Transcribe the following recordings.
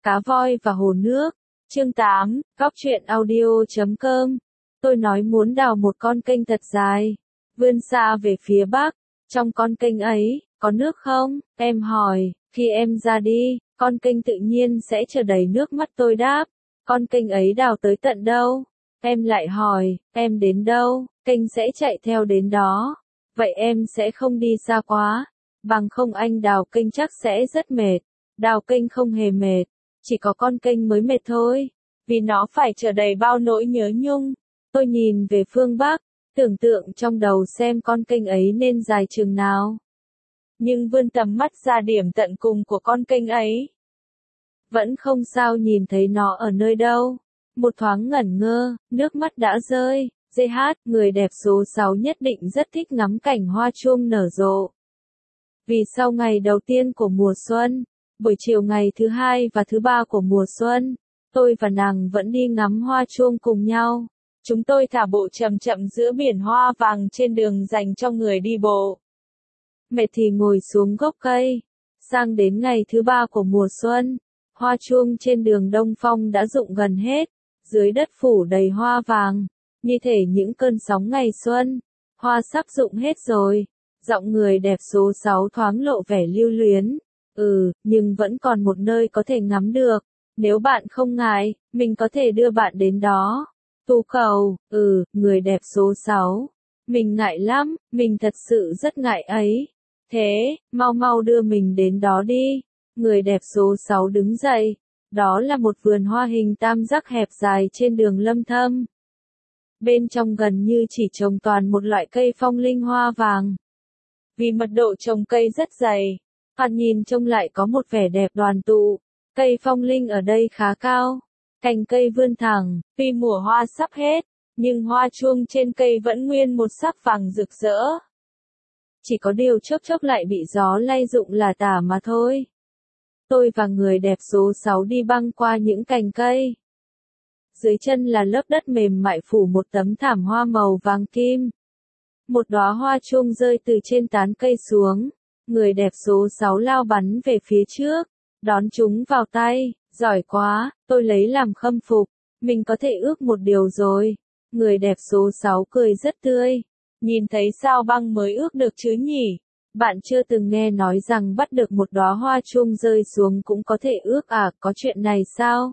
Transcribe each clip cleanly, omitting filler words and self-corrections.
Cá voi và hồ nước. Chương 8, Góc truyện audio.com. Tôi nói muốn đào một con kênh thật dài, vươn xa về phía bắc. Trong con kênh ấy, có nước không? Em hỏi. Khi em ra đi, con kênh tự nhiên sẽ chở đầy nước mắt. Tôi đáp. Con kênh ấy đào tới tận đâu? Em lại hỏi. Em đến đâu, kênh sẽ chạy theo đến đó. Vậy em sẽ không đi xa quá. Bằng không anh đào kênh chắc sẽ rất mệt. Đào kênh không hề mệt. Chỉ có con kênh mới mệt thôi. Vì nó phải chở đầy bao nỗi nhớ nhung. Tôi nhìn về phương Bắc, tưởng tượng trong đầu xem con kênh ấy nên dài chừng nào. Nhưng vươn tầm mắt ra điểm tận cùng của con kênh ấy, vẫn không sao nhìn thấy nó ở nơi đâu. Một thoáng ngẩn ngơ, nước mắt đã rơi. GH, người đẹp số 6 nhất định rất thích ngắm cảnh hoa chuông nở rộ. Vì sau ngày đầu tiên của mùa xuân, buổi chiều ngày thứ 2 và thứ 3 của mùa xuân, tôi và nàng vẫn đi ngắm hoa chuông cùng nhau. Chúng tôi thả bộ chậm chậm giữa biển hoa vàng trên đường dành cho người đi bộ. Mệt thì ngồi xuống gốc cây. Sang đến ngày thứ 3 của mùa xuân, hoa chuông trên đường Đông Phong đã rụng gần hết, dưới đất phủ đầy hoa vàng, như thể những cơn sóng ngày xuân. Hoa sắp rụng hết rồi. Giọng người đẹp số 6 thoáng lộ vẻ lưu luyến. Nhưng vẫn còn một nơi có thể ngắm được. Nếu bạn không ngại, mình có thể đưa bạn đến đó. Tu cầu. Người đẹp số 6. Mình ngại lắm, mình thật sự rất ngại ấy. Thế, mau mau đưa mình đến đó đi. Người đẹp số 6 đứng dậy. Đó là một vườn hoa hình tam giác hẹp dài trên đường Lâm Thâm. Bên trong gần như chỉ trồng toàn một loại cây phong linh hoa vàng. Vì mật độ trồng cây rất dày, thoạt nhìn trông lại có một vẻ đẹp đoàn tụ. Cây phong linh ở đây khá cao, cành cây vươn thẳng. Tuy mùa hoa sắp hết, nhưng hoa chuông trên cây vẫn nguyên một sắc vàng rực rỡ. Chỉ có điều chốc chốc lại bị gió lay rụng là tả mà thôi. Tôi và người đẹp số 6 đi băng qua những cành cây. Dưới chân là lớp đất mềm mại phủ một tấm thảm hoa màu vàng kim. Một đóa hoa chuông rơi từ trên tán cây xuống. Người đẹp số 6 lao bắn về phía trước, đón chúng vào tay. Giỏi quá, tôi lấy làm khâm phục. Mình có thể ước một điều rồi. Người đẹp số 6 cười rất tươi. Nhìn thấy sao băng mới ước được chứ nhỉ? Bạn chưa từng nghe nói rằng bắt được một đóa hoa chuông rơi xuống cũng có thể ước à? Có chuyện này sao?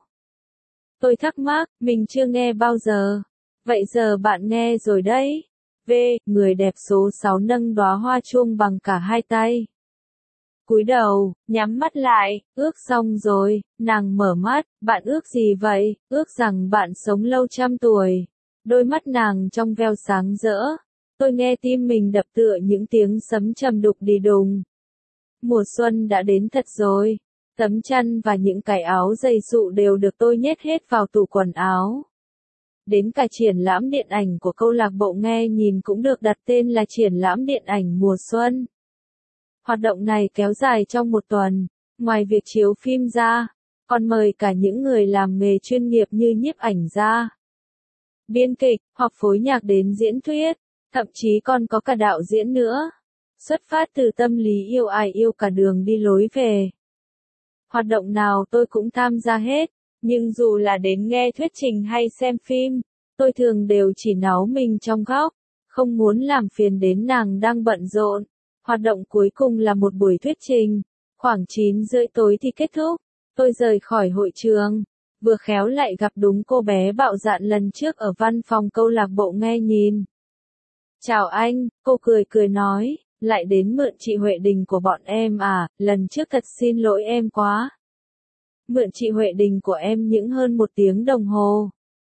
Tôi thắc mắc, mình chưa nghe bao giờ. Vậy giờ bạn nghe rồi đấy. Người đẹp số 6 nâng đóa hoa chuông bằng cả hai tay. Cúi đầu, nhắm mắt lại. Ước xong rồi. Nàng mở mắt. Bạn ước gì vậy? Ước rằng bạn sống lâu trăm tuổi. Đôi mắt nàng trong veo sáng rỡ. Tôi nghe tim mình đập tựa những tiếng sấm trầm đục đi đùng. Mùa xuân đã đến thật rồi. Tấm chăn và những cái áo dày dụ đều được tôi nhét hết vào tủ quần áo. Đến cả triển lãm điện ảnh của câu lạc bộ nghe nhìn cũng được đặt tên là triển lãm điện ảnh mùa xuân. Hoạt động này kéo dài trong một tuần. Ngoài việc chiếu phim ra, còn mời cả những người làm nghề chuyên nghiệp như nhiếp ảnh gia, biên kịch, hoặc phối nhạc đến diễn thuyết. Thậm chí còn có cả đạo diễn nữa. Xuất phát từ tâm lý yêu ai yêu cả đường đi lối về. Hoạt động nào tôi cũng tham gia hết. Nhưng dù là đến nghe thuyết trình hay xem phim, tôi thường đều chỉ náu mình trong góc. Không muốn làm phiền đến nàng đang bận rộn. Hoạt động cuối cùng là một buổi thuyết trình. Khoảng 9:30 tối thì kết thúc. Tôi rời khỏi hội trường. Vừa khéo lại gặp đúng cô bé bạo dạn lần trước ở văn phòng câu lạc bộ nghe nhìn. Chào anh, cô cười nói, lại đến mượn chị Huệ Đình của bọn em à? Lần trước thật xin lỗi em quá. Mượn chị Huệ Đình của em những hơn 1 tiếng đồng hồ.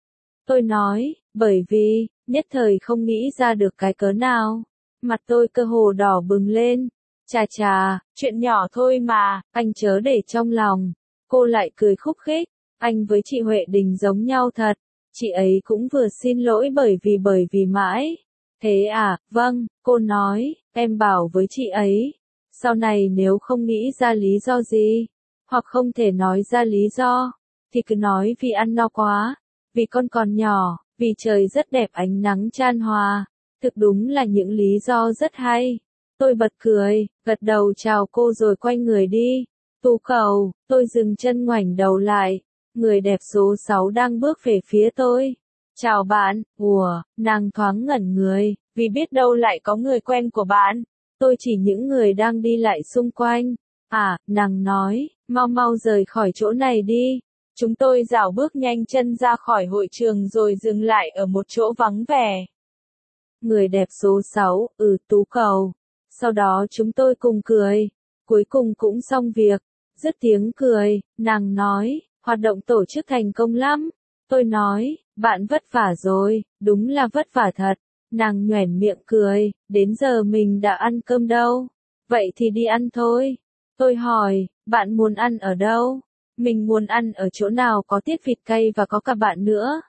Tôi nói, bởi vì, nhất thời không nghĩ ra được cái cớ nào. Mặt tôi cơ hồ đỏ bừng lên. Chà, chuyện nhỏ thôi mà, anh chớ để trong lòng. Cô lại cười khúc khích, anh với chị Huệ Đình giống nhau thật. Chị ấy cũng vừa xin lỗi bởi vì mãi. Thế à, vâng, cô nói, em bảo với chị ấy. Sau này nếu không nghĩ ra lý do gì, hoặc không thể nói ra lý do, thì cứ nói vì ăn no quá, vì con còn nhỏ, vì trời rất đẹp ánh nắng chan hòa. Thực đúng là những lý do rất hay. Tôi bật cười, gật đầu chào cô rồi quay người đi. Tú cầu, tôi dừng chân ngoảnh đầu lại. Người đẹp số 6 đang bước về phía tôi. Chào bạn, nàng thoáng ngẩn người, vì biết đâu lại có người quen của bạn. Tôi chỉ những người đang đi lại xung quanh. À, nàng nói, mau mau rời khỏi chỗ này đi. Chúng tôi rảo bước nhanh chân ra khỏi hội trường rồi dừng lại ở một chỗ vắng vẻ. Người đẹp số 6, Tú cầu. Sau đó chúng tôi cùng cười. Cuối cùng cũng xong việc. Dứt tiếng cười, nàng nói, hoạt động tổ chức thành công lắm. Tôi nói, bạn vất vả rồi, đúng là vất vả thật. Nàng nhoẻn miệng cười, đến giờ mình đã ăn cơm đâu. Vậy thì đi ăn thôi. Tôi hỏi, bạn muốn ăn ở đâu? Mình muốn ăn ở chỗ nào có tiết vịt cay và có cả bạn nữa.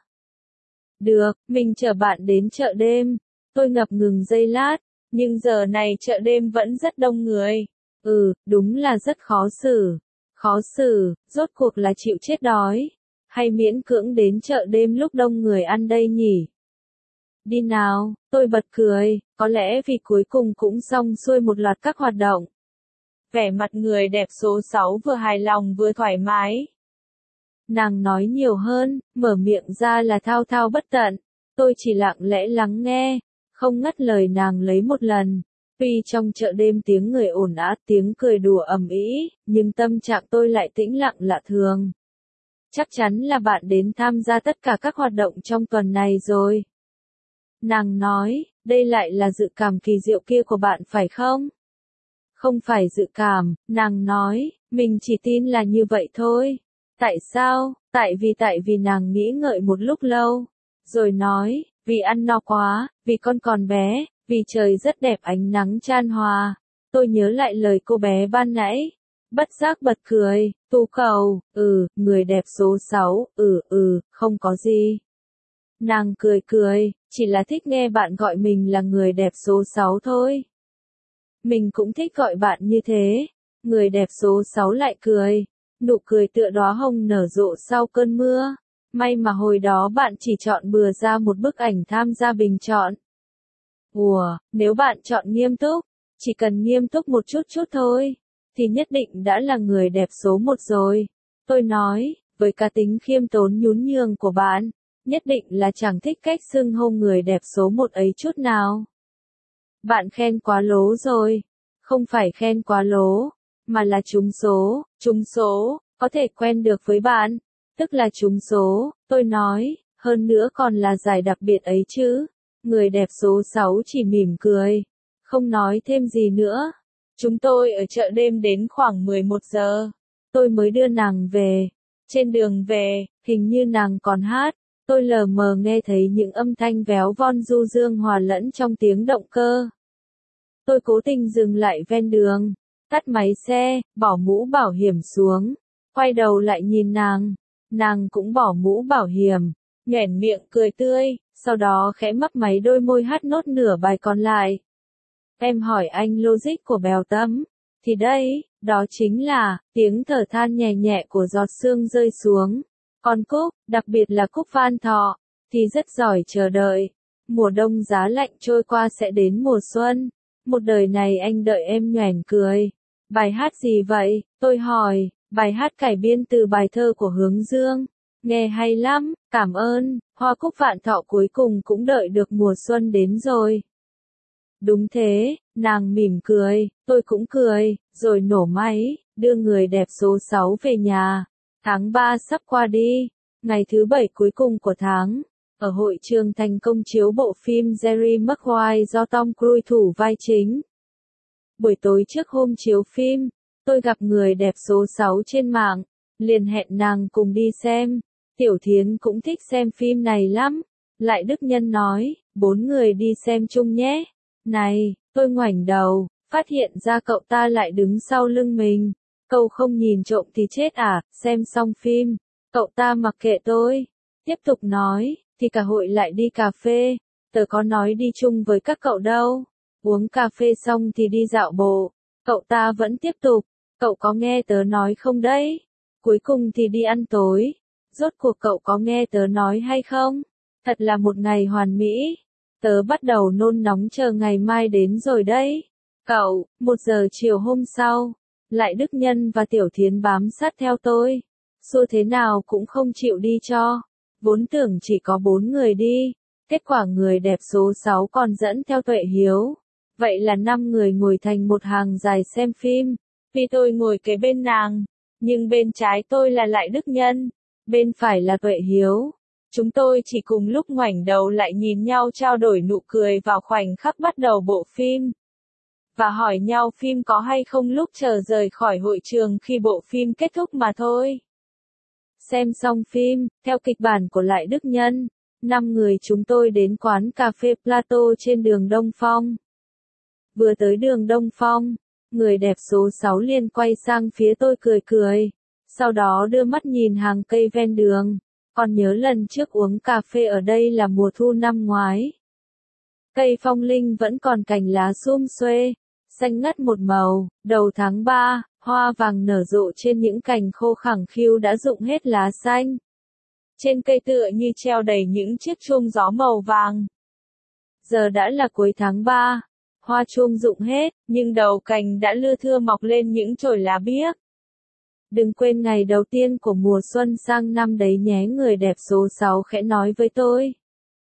Được, mình chở bạn đến chợ đêm. Tôi ngập ngừng giây lát, nhưng giờ này chợ đêm vẫn rất đông người. Đúng là rất khó xử. Khó xử, rốt cuộc là chịu chết đói. Hay miễn cưỡng đến chợ đêm lúc đông người ăn đây nhỉ? Đi nào, tôi bật cười, có lẽ vì cuối cùng cũng xong xuôi một loạt các hoạt động. Vẻ mặt người đẹp số 6 vừa hài lòng vừa thoải mái. Nàng nói nhiều hơn, mở miệng ra là thao thao bất tận. Tôi chỉ lặng lẽ lắng nghe, không ngắt lời nàng lấy một lần. Tuy trong chợ đêm tiếng người ồn ào, tiếng cười đùa ầm ĩ, nhưng tâm trạng tôi lại tĩnh lặng lạ thường. Chắc chắn là bạn đến tham gia tất cả các hoạt động trong tuần này rồi. Nàng nói, đây lại là dự cảm kỳ diệu kia của bạn phải không? Không phải dự cảm, nàng nói, mình chỉ tin là như vậy thôi. Tại sao? Tại vì nàng nghĩ ngợi một lúc lâu. Rồi nói, vì ăn no quá, vì con còn bé, vì trời rất đẹp ánh nắng chan hòa. Tôi nhớ lại lời cô bé ban nãy. Bất giác bật cười, Tú cầu, người đẹp số 6, không có gì. Nàng cười, chỉ là thích nghe bạn gọi mình là người đẹp số 6 thôi. Mình cũng thích gọi bạn như thế. Người đẹp số 6 lại cười. Nụ cười tựa đóa hồng nở rộ sau cơn mưa. May mà hồi đó bạn chỉ chọn bừa ra một bức ảnh tham gia bình chọn. Nếu bạn chọn nghiêm túc, chỉ cần nghiêm túc một chút thôi, thì nhất định đã là người đẹp số 1 rồi. Tôi nói, với cá tính khiêm tốn nhún nhường của bạn, nhất định là chẳng thích cách xưng hô người đẹp số 1 ấy chút nào. Bạn khen quá lố rồi. Không phải khen quá lố, mà là trúng số, có thể quen được với bạn. Tức là trúng số, tôi nói, hơn nữa còn là giải đặc biệt ấy chứ. Người đẹp số 6 chỉ mỉm cười, không nói thêm gì nữa. Chúng tôi ở chợ đêm đến khoảng 11 giờ. Tôi mới đưa nàng về. Trên đường về, hình như nàng còn hát. Tôi lờ mờ nghe thấy những âm thanh véo von du dương hòa lẫn trong tiếng động cơ. Tôi cố tình dừng lại ven đường, tắt máy xe, bỏ mũ bảo hiểm xuống, quay đầu lại nhìn nàng cũng bỏ mũ bảo hiểm, nhoẻn miệng cười tươi, sau đó khẽ mấp máy đôi môi hát nốt nửa bài còn lại. Em hỏi anh logic của Bèo Tấm, thì đây, đó chính là, tiếng thở than nhẹ nhẹ của giọt sương rơi xuống. Còn Cúc, đặc biệt là Cúc Van Thọ, thì rất giỏi chờ đợi. Mùa đông giá lạnh trôi qua sẽ đến mùa xuân. Một đời này anh đợi em nhoẻn cười. Bài hát gì vậy? Tôi hỏi. Bài hát cải biên từ bài thơ của Hướng Dương. Nghe hay lắm, cảm ơn. Hoa Cúc Vạn Thọ cuối cùng cũng đợi được mùa xuân đến rồi. Đúng thế, nàng mỉm cười, tôi cũng cười, rồi nổ máy, đưa người đẹp số 6 về nhà. Tháng 3 sắp qua đi, ngày thứ 7 cuối cùng của tháng, ở hội trường thành công chiếu bộ phim Jerry Maguire do Tom Cruise thủ vai chính. Buổi tối trước hôm chiếu phim, tôi gặp người đẹp số 6 trên mạng, liền hẹn nàng cùng đi xem. Tiểu Thiến cũng thích xem phim này lắm. Lại Đức Nhân nói, 4 người đi xem chung nhé. Này, tôi ngoảnh đầu, phát hiện ra cậu ta lại đứng sau lưng mình. Cậu không nhìn trộm thì chết à, xem xong phim. Cậu ta mặc kệ tôi. Tiếp tục nói, thì cả hội lại đi cà phê. Tớ có nói đi chung với các cậu đâu. Uống cà phê xong thì đi dạo bộ. Cậu ta vẫn tiếp tục. Cậu có nghe tớ nói không đấy? Cuối cùng thì đi ăn tối. Rốt cuộc cậu có nghe tớ nói hay không? Thật là một ngày hoàn mỹ. Tớ bắt đầu nôn nóng chờ ngày mai đến rồi đấy. Cậu, 1 giờ chiều hôm sau, Lại Đức Nhân và Tiểu Thiến bám sát theo tôi. Xua thế nào cũng không chịu đi cho. Vốn tưởng chỉ có 4 người đi. Kết quả người đẹp số 6 còn dẫn theo Tuệ Hiếu. Vậy là 5 người ngồi thành một hàng dài xem phim. Vì tôi ngồi kế bên nàng. Nhưng bên trái tôi là Lại Đức Nhân. Bên phải là Tuệ Hiếu. Chúng tôi chỉ cùng lúc ngoảnh đầu lại nhìn nhau trao đổi nụ cười vào khoảnh khắc bắt đầu bộ phim. Và hỏi nhau phim có hay không lúc chờ rời khỏi hội trường khi bộ phim kết thúc mà thôi. Xem xong phim, theo kịch bản của Lại Đức Nhân, 5 người chúng tôi đến quán cà phê Plato trên đường Đông Phong. Vừa tới đường Đông Phong, người đẹp số 6 liền quay sang phía tôi cười cười. Sau đó đưa mắt nhìn hàng cây ven đường. Còn nhớ lần trước uống cà phê ở đây là mùa thu năm ngoái. Cây phong linh vẫn còn cành lá sum xuê, xanh ngắt một màu. Đầu tháng 3, hoa vàng nở rộ trên những cành khô khẳng khiu đã rụng hết lá xanh. Trên cây tựa như treo đầy những chiếc chuông gió màu vàng. Giờ đã là cuối tháng 3, hoa chuông rụng hết, nhưng đầu cành đã lưa thưa mọc lên những chồi lá biếc. Đừng quên ngày đầu tiên của mùa xuân sang năm đấy nhé, người đẹp số 6 khẽ nói với tôi.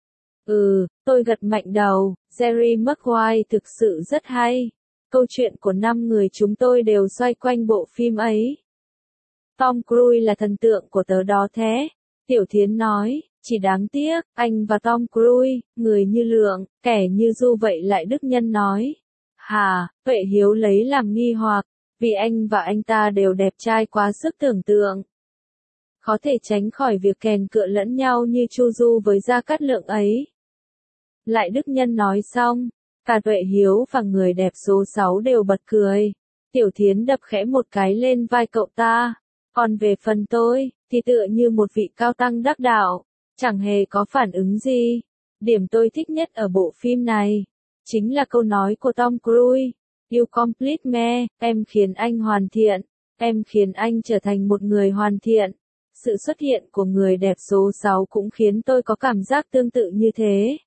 Tôi gật mạnh đầu. Jerry Maguire thực sự rất hay. Câu chuyện của 5 người chúng tôi đều xoay quanh bộ phim ấy. Tom Cruise là thần tượng của tớ đó thế. Tiểu Thiến nói, chỉ đáng tiếc, anh và Tom Cruise, người như lượng, kẻ như du vậy. Lại Đức Nhân nói. Hà, Tuệ Hiếu lấy làm nghi hoặc. Vì anh và anh ta đều đẹp trai quá sức tưởng tượng. Khó thể tránh khỏi việc kèn cựa lẫn nhau như Chu Du với Gia Cát Lượng ấy. Lại Đức Nhân nói xong, cả Tuệ Hiếu và người đẹp số 6 đều bật cười. Tiểu Thiến đập khẽ một cái lên vai cậu ta. Còn về phần tôi, thì tựa như một vị cao tăng đắc đạo, chẳng hề có phản ứng gì. Điểm tôi thích nhất ở bộ phim này, chính là câu nói của Tom Cruise. You complete me, em khiến anh hoàn thiện, em khiến anh trở thành một người hoàn thiện. Sự xuất hiện của người đẹp số 6 cũng khiến tôi có cảm giác tương tự như thế.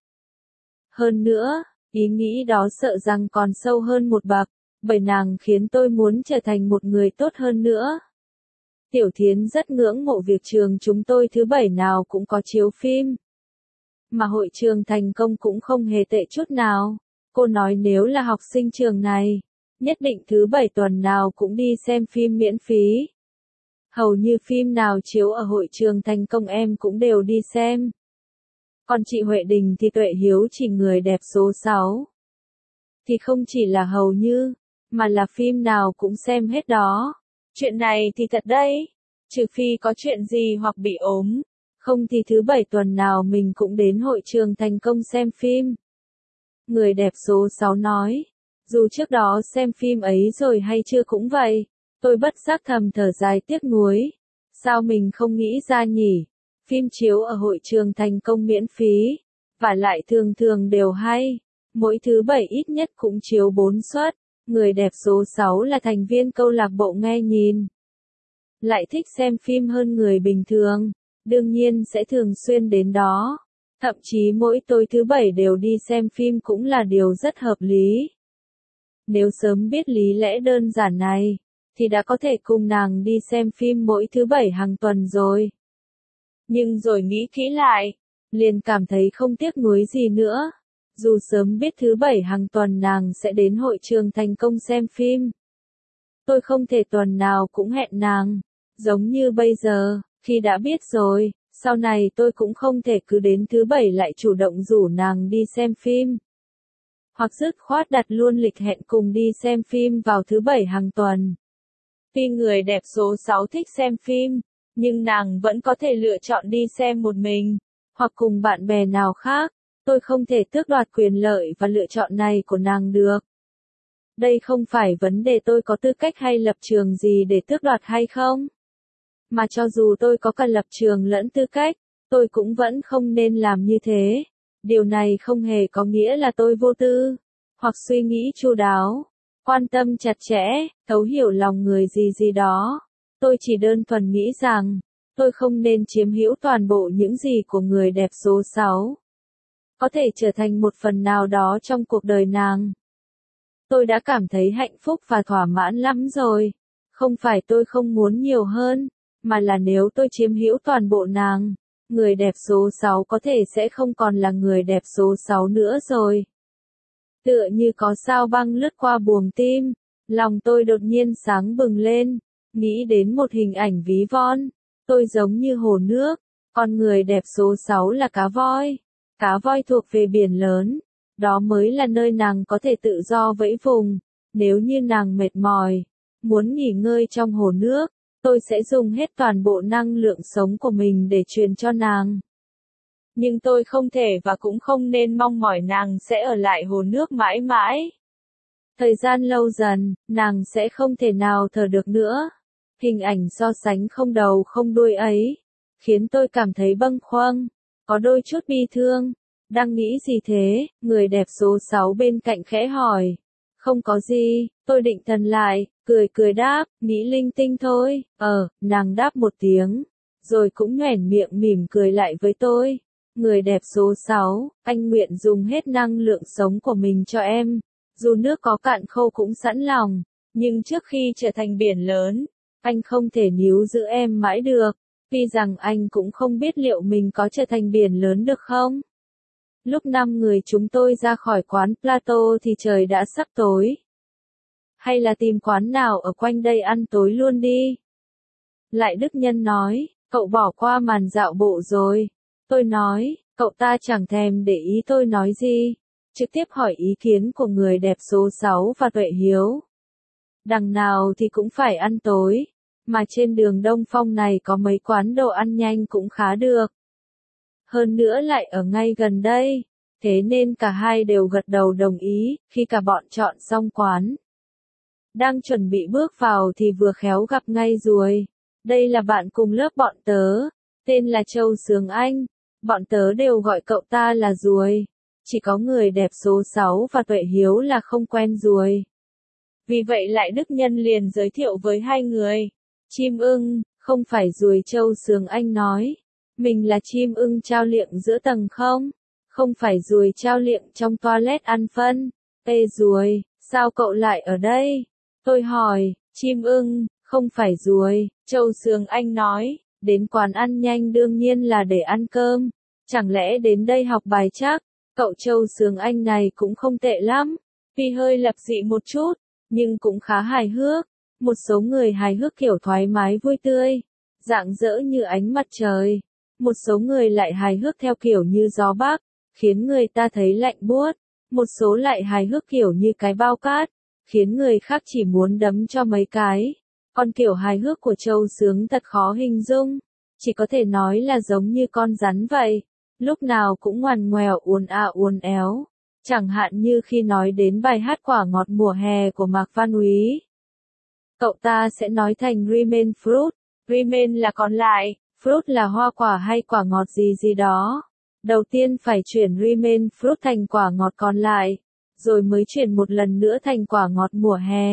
Hơn nữa, ý nghĩ đó sợ rằng còn sâu hơn một bậc, bởi nàng khiến tôi muốn trở thành một người tốt hơn nữa. Tiểu Thiến rất ngưỡng mộ việc trường chúng tôi thứ 7 nào cũng có chiếu phim. Mà hội trường thành công cũng không hề tệ chút nào. Cô nói nếu là học sinh trường này, nhất định thứ 7 tuần nào cũng đi xem phim miễn phí. Hầu như phim nào chiếu ở hội trường thành công em cũng đều đi xem. Còn chị Huệ Đình thì Tuệ Hiếu chỉ người đẹp số 6. Thì không chỉ là hầu như, mà là phim nào cũng xem hết đó. Chuyện này thì thật đấy, trừ phi có chuyện gì hoặc bị ốm. Không thì thứ 7 tuần nào mình cũng đến hội trường thành công xem phim. Người đẹp số 6 nói, dù trước đó xem phim ấy rồi hay chưa cũng vậy, tôi bất giác thầm thở dài tiếc nuối. Sao mình không nghĩ ra nhỉ? Phim chiếu ở hội trường thành công miễn phí, và lại thường thường đều hay. Mỗi thứ 7 ít nhất cũng chiếu 4 suất. Người đẹp số 6 là thành viên câu lạc bộ nghe nhìn. Lại thích xem phim hơn người bình thường, đương nhiên sẽ thường xuyên đến đó. Thậm chí mỗi tối thứ 7 đều đi xem phim cũng là điều rất hợp lý. Nếu sớm biết lý lẽ đơn giản này, thì đã có thể cùng nàng đi xem phim mỗi thứ 7 hàng tuần rồi. Nhưng rồi nghĩ kỹ lại, liền cảm thấy không tiếc nuối gì nữa. Dù sớm biết thứ 7 hàng tuần nàng sẽ đến hội trường thành công xem phim, tôi không thể tuần nào cũng hẹn nàng. Giống như bây giờ, khi đã biết rồi, sau này tôi cũng không thể cứ đến thứ 7 lại chủ động rủ nàng đi xem phim. Hoặc dứt khoát đặt luôn lịch hẹn cùng đi xem phim vào thứ 7 hàng tuần. Tuy người đẹp số 6 thích xem phim, nhưng nàng vẫn có thể lựa chọn đi xem một mình, hoặc cùng bạn bè nào khác. Tôi không thể tước đoạt quyền lợi và lựa chọn này của nàng được. Đây không phải vấn đề tôi có tư cách hay lập trường gì để tước đoạt hay không. Mà cho dù tôi có cả lập trường lẫn tư cách, tôi cũng vẫn không nên làm như thế. Điều này không hề có nghĩa là tôi vô tư, hoặc suy nghĩ chu đáo, quan tâm chặt chẽ, thấu hiểu lòng người gì gì đó. Tôi chỉ đơn thuần nghĩ rằng, tôi không nên chiếm hữu toàn bộ những gì của người đẹp số 6. Có thể trở thành một phần nào đó trong cuộc đời nàng. Tôi đã cảm thấy hạnh phúc và thỏa mãn lắm rồi. Không phải tôi không muốn nhiều hơn, mà là nếu tôi chiếm hữu toàn bộ nàng, người đẹp số 6 có thể sẽ không còn là người đẹp số 6 nữa rồi. Tựa như có sao băng lướt qua buồng tim, lòng tôi đột nhiên sáng bừng lên, nghĩ đến một hình ảnh ví von, tôi giống như hồ nước, còn người đẹp số 6 là cá voi thuộc về biển lớn, đó mới là nơi nàng có thể tự do vẫy vùng, nếu như nàng mệt mỏi, muốn nghỉ ngơi trong hồ nước, tôi sẽ dùng hết toàn bộ năng lượng sống của mình để truyền cho nàng. Nhưng tôi không thể và cũng không nên mong mỏi nàng sẽ ở lại hồ nước mãi mãi. Thời gian lâu dần, nàng sẽ không thể nào thở được nữa. Hình ảnh so sánh không đầu không đuôi ấy, khiến tôi cảm thấy bâng khuâng, có đôi chút bi thương. Đang nghĩ gì thế? Người đẹp số 6 bên cạnh khẽ hỏi. Không có gì, tôi định thần lại, cười đáp, nghĩ linh tinh thôi. Nàng đáp một tiếng, rồi cũng nhoẻn miệng mỉm cười lại với tôi. Người đẹp số 6, anh nguyện dùng hết năng lượng sống của mình cho em. Dù nước có cạn khô cũng sẵn lòng, nhưng trước khi trở thành biển lớn, anh không thể níu giữ em mãi được, vì rằng anh cũng không biết liệu mình có trở thành biển lớn được không. Lúc 5 người chúng tôi ra khỏi quán Plato thì trời đã sắp tối. Hay là tìm quán nào ở quanh đây ăn tối luôn đi. Lại Đức Nhân nói, cậu bỏ qua màn dạo bộ rồi. Tôi nói, cậu ta chẳng thèm để ý tôi nói gì. Trực tiếp hỏi ý kiến của người đẹp số 6 và Tuệ Hiếu. Đằng nào thì cũng phải ăn tối, mà trên đường Đông Phong này có mấy quán đồ ăn nhanh cũng khá được. Hơn nữa lại ở ngay gần đây, thế nên cả hai đều gật đầu đồng ý, khi cả bọn chọn xong quán. Đang chuẩn bị bước vào thì vừa khéo gặp ngay ruồi. Đây là bạn cùng lớp bọn tớ, tên là Châu Sướng Anh, bọn tớ đều gọi cậu ta là ruồi. Chỉ có người đẹp số 6 và Tuệ Hiếu là không quen ruồi. Vì vậy lại Đức Nhân liền giới thiệu với hai người. Chim ưng, không phải ruồi. Châu Sướng Anh nói. Mình là chim ưng trao liệng giữa tầng không? Không phải ruồi trao liệng trong toilet ăn phân. Ê ruồi, sao cậu lại ở đây? Tôi hỏi, chim ưng, không phải ruồi. Châu Sướng Anh nói, đến quán ăn nhanh đương nhiên là để ăn cơm. Chẳng lẽ đến đây học bài chắc? Cậu Châu Sướng Anh này cũng không tệ lắm. Tuy hơi lập dị một chút, nhưng cũng khá hài hước. Một số người hài hước kiểu thoải mái vui tươi, rạng rỡ như ánh mặt trời. Một số người lại hài hước theo kiểu như gió bắc, khiến người ta thấy lạnh buốt. Một số lại hài hước kiểu như cái bao cát, khiến người khác chỉ muốn đấm cho mấy cái. Còn kiểu hài hước của Châu Sướng thật khó hình dung, chỉ có thể nói là giống như con rắn vậy, lúc nào cũng ngoằn ngoèo uốn éo. Chẳng hạn như khi nói đến bài hát Quả ngọt mùa hè của Mạc Văn Úy. Cậu ta sẽ nói thành remain fruit, remain là còn lại, fruit là hoa quả hay quả ngọt gì gì đó. Đầu tiên phải chuyển remain fruit thành quả ngọt còn lại, rồi mới chuyển một lần nữa thành quả ngọt mùa hè.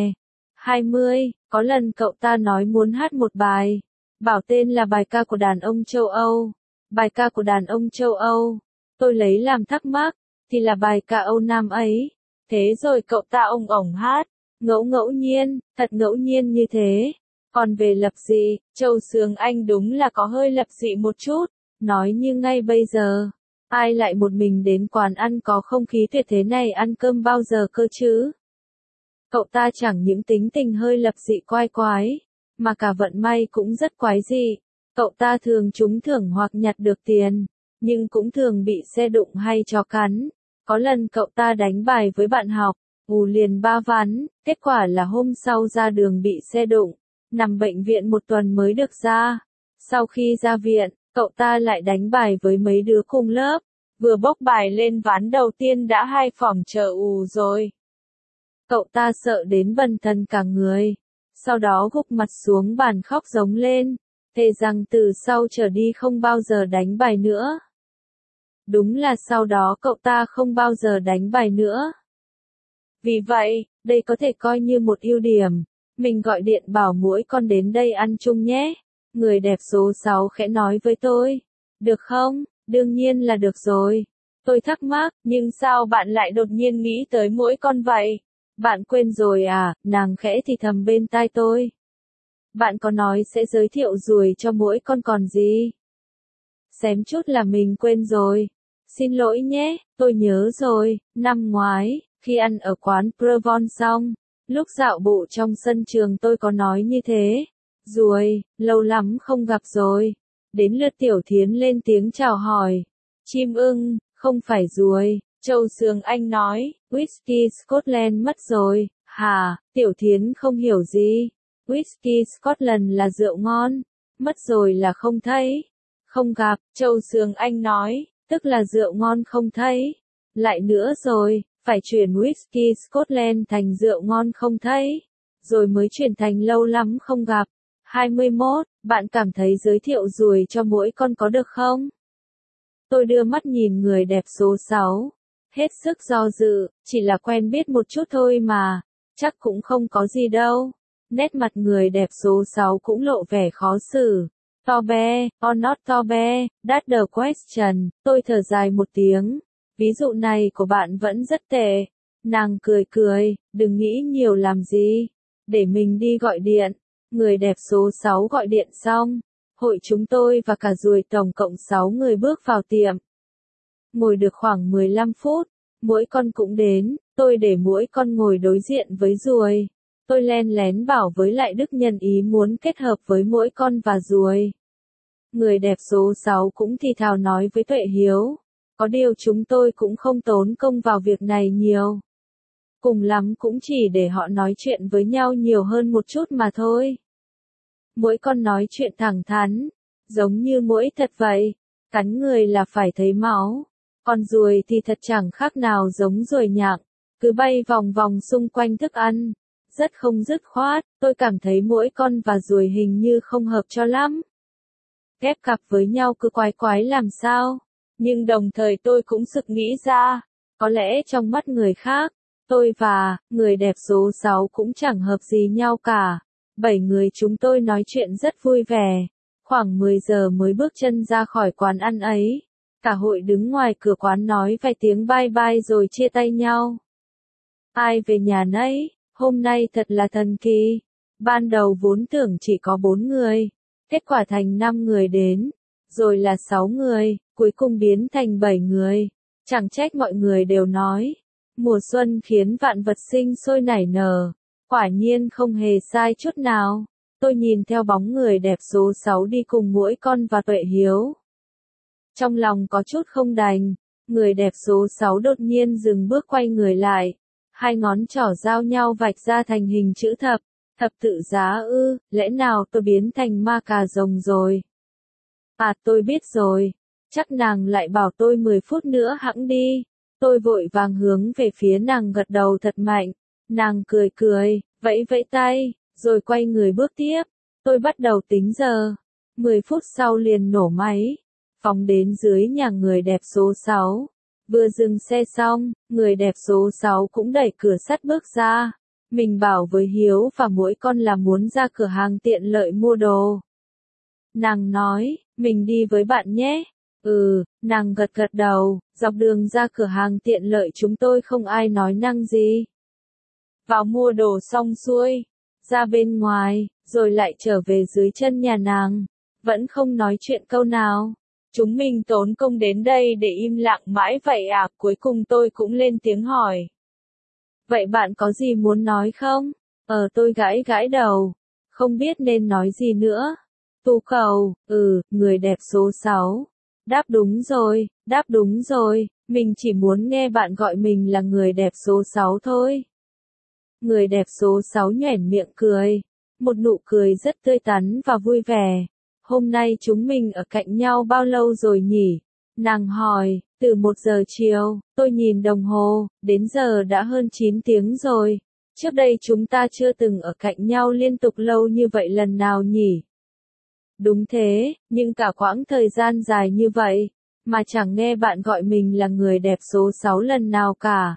20, có lần cậu ta nói muốn hát một bài, bảo tên là bài ca của đàn ông châu Âu. Bài ca của đàn ông châu Âu, tôi lấy làm thắc mắc, thì là bài ca Âu Nam ấy. Thế rồi cậu ta ổng hát, ngẫu nhiên, thật ngẫu nhiên như thế. Còn về lập dị, Châu Sướng Anh đúng là có hơi lập dị một chút, nói như ngay bây giờ. Ai lại một mình đến quán ăn có không khí tuyệt thế này ăn cơm bao giờ cơ chứ? Cậu ta chẳng những tính tình hơi lập dị quái, mà cả vận may cũng rất quái dị. Cậu ta thường trúng thưởng hoặc nhặt được tiền, nhưng cũng thường bị xe đụng hay chó cắn. Có lần cậu ta đánh bài với bạn học, ngủ liền 3 ván, kết quả là hôm sau ra đường bị xe đụng, nằm bệnh viện 1 tuần mới được ra. Sau khi ra viện, cậu ta lại đánh bài với mấy đứa cùng lớp, vừa bốc bài lên ván đầu tiên đã 2 phỏng chờ rồi. Cậu ta sợ đến bần thần cả người, sau đó gục mặt xuống bàn khóc giống lên, thề rằng từ sau trở đi không bao giờ đánh bài nữa. Đúng là sau đó cậu ta không bao giờ đánh bài nữa. Vì vậy, đây có thể coi như một ưu điểm. Mình gọi điện bảo mỗi con đến đây ăn chung nhé. Người đẹp số 6 khẽ nói với tôi. Được không? Đương nhiên là được rồi. Tôi thắc mắc, nhưng sao bạn lại đột nhiên nghĩ tới mỗi con vậy? Bạn quên rồi à? Nàng khẽ thì thầm bên tai tôi. Bạn có nói sẽ giới thiệu ruồi cho mỗi con còn gì? Xém chút là mình quên rồi. Xin lỗi nhé, tôi nhớ rồi, năm ngoái, khi ăn ở quán Provon xong, lúc dạo bộ trong sân trường tôi có nói như thế. Ruồi, lâu lắm không gặp rồi. Đến lượt Tiểu Thiến lên tiếng chào hỏi. Chim ưng, không phải ruồi. Châu Sương Anh nói, whisky Scotland mất rồi. Hả, Tiểu Thiến không hiểu gì. Whisky Scotland là rượu ngon. Mất rồi là không thấy. Không gặp, Châu Sương Anh nói, tức là rượu ngon không thấy. Lại nữa rồi, phải chuyển whisky Scotland thành rượu ngon không thấy. Rồi mới chuyển thành lâu lắm không gặp. 21, bạn cảm thấy giới thiệu ruồi cho mỗi con có được không? Tôi đưa mắt nhìn người đẹp số 6. Hết sức do dự, chỉ là quen biết một chút thôi mà. Chắc cũng không có gì đâu. Nét mặt người đẹp số 6 cũng lộ vẻ khó xử. Tobe, or not Tobe, that's the question. Tôi thở dài một tiếng. Ví dụ này của bạn vẫn rất tệ. Nàng cười cười, đừng nghĩ nhiều làm gì. Để mình đi gọi điện. Người đẹp số 6 gọi điện xong. Hội chúng tôi và cả ruồi tổng cộng 6 người bước vào tiệm. Ngồi được khoảng 15 phút. Mỗi con cũng đến. Tôi để mỗi con ngồi đối diện với ruồi. Tôi len lén bảo với lại Đức Nhân ý muốn kết hợp với mỗi con và ruồi. Người đẹp số 6 cũng thì thào nói với Tuệ Hiếu. Có điều chúng tôi cũng không tốn công vào việc này nhiều. Cùng lắm cũng chỉ để họ nói chuyện với nhau nhiều hơn một chút mà thôi. Mỗi con nói chuyện thẳng thắn, giống như muỗi thật vậy. Cắn người là phải thấy máu. Còn ruồi thì thật chẳng khác nào giống ruồi nhặng, cứ bay vòng vòng xung quanh thức ăn. Rất không dứt khoát, tôi cảm thấy mỗi con và ruồi hình như không hợp cho lắm. Ghép cặp với nhau cứ quái quái làm sao. Nhưng đồng thời tôi cũng sực nghĩ ra, có lẽ trong mắt người khác, tôi và người đẹp số 6 cũng chẳng hợp gì nhau cả. 7 người chúng tôi nói chuyện rất vui vẻ. Khoảng 10 giờ mới bước chân ra khỏi quán ăn ấy. Cả hội đứng ngoài cửa quán nói vài tiếng bye bye rồi chia tay nhau. Ai về nhà nấy, hôm nay thật là thần kỳ. Ban đầu vốn tưởng chỉ có 4 người. Kết quả thành 5 người đến. Rồi là 6 người, cuối cùng biến thành 7 người. Chẳng trách mọi người đều nói. Mùa xuân khiến vạn vật sinh sôi nảy nở. Quả nhiên không hề sai chút nào. Tôi nhìn theo bóng người đẹp số 6 đi cùng mỗi con và Tuệ Hiếu. Trong lòng có chút không đành. Người đẹp số 6 đột nhiên dừng bước quay người lại. Hai ngón trỏ giao nhau vạch ra thành hình chữ thập. Thập tự giá ư, lẽ nào tôi biến thành ma cà rồng rồi? À tôi biết rồi. Chắc nàng lại bảo tôi 10 phút nữa hẵng đi. Tôi vội vàng hướng về phía nàng gật đầu thật mạnh. Nàng cười cười, vẫy vẫy tay, rồi quay người bước tiếp. Tôi bắt đầu tính giờ. 10 phút sau liền nổ máy. Phóng đến dưới nhà người đẹp số 6. Vừa dừng xe xong, người đẹp số 6 cũng đẩy cửa sắt bước ra. Mình bảo với Hiếu và mỗi con là muốn ra cửa hàng tiện lợi mua đồ. Nàng nói, mình đi với bạn nhé. Nàng gật gật đầu, dọc đường ra cửa hàng tiện lợi chúng tôi không ai nói năng gì. Vào mua đồ xong xuôi, ra bên ngoài, rồi lại trở về dưới chân nhà nàng. Vẫn không nói chuyện câu nào. Chúng mình tốn công đến đây để im lặng mãi vậy à, cuối cùng tôi cũng lên tiếng hỏi. Vậy bạn có gì muốn nói không? Tôi gãi gãi đầu. Không biết nên nói gì nữa. Tu cầu, người đẹp số 6. Đáp đúng rồi, mình chỉ muốn nghe bạn gọi mình là người đẹp số 6 thôi. Người đẹp số 6 nhoẻn miệng cười. Một nụ cười rất tươi tắn và vui vẻ. Hôm nay chúng mình ở cạnh nhau bao lâu rồi nhỉ? Nàng hỏi, từ 1 giờ chiều, tôi nhìn đồng hồ, đến giờ đã hơn 9 tiếng rồi. Trước đây chúng ta chưa từng ở cạnh nhau liên tục lâu như vậy lần nào nhỉ? Đúng thế, nhưng cả quãng thời gian dài như vậy, mà chẳng nghe bạn gọi mình là người đẹp số 6 lần nào cả.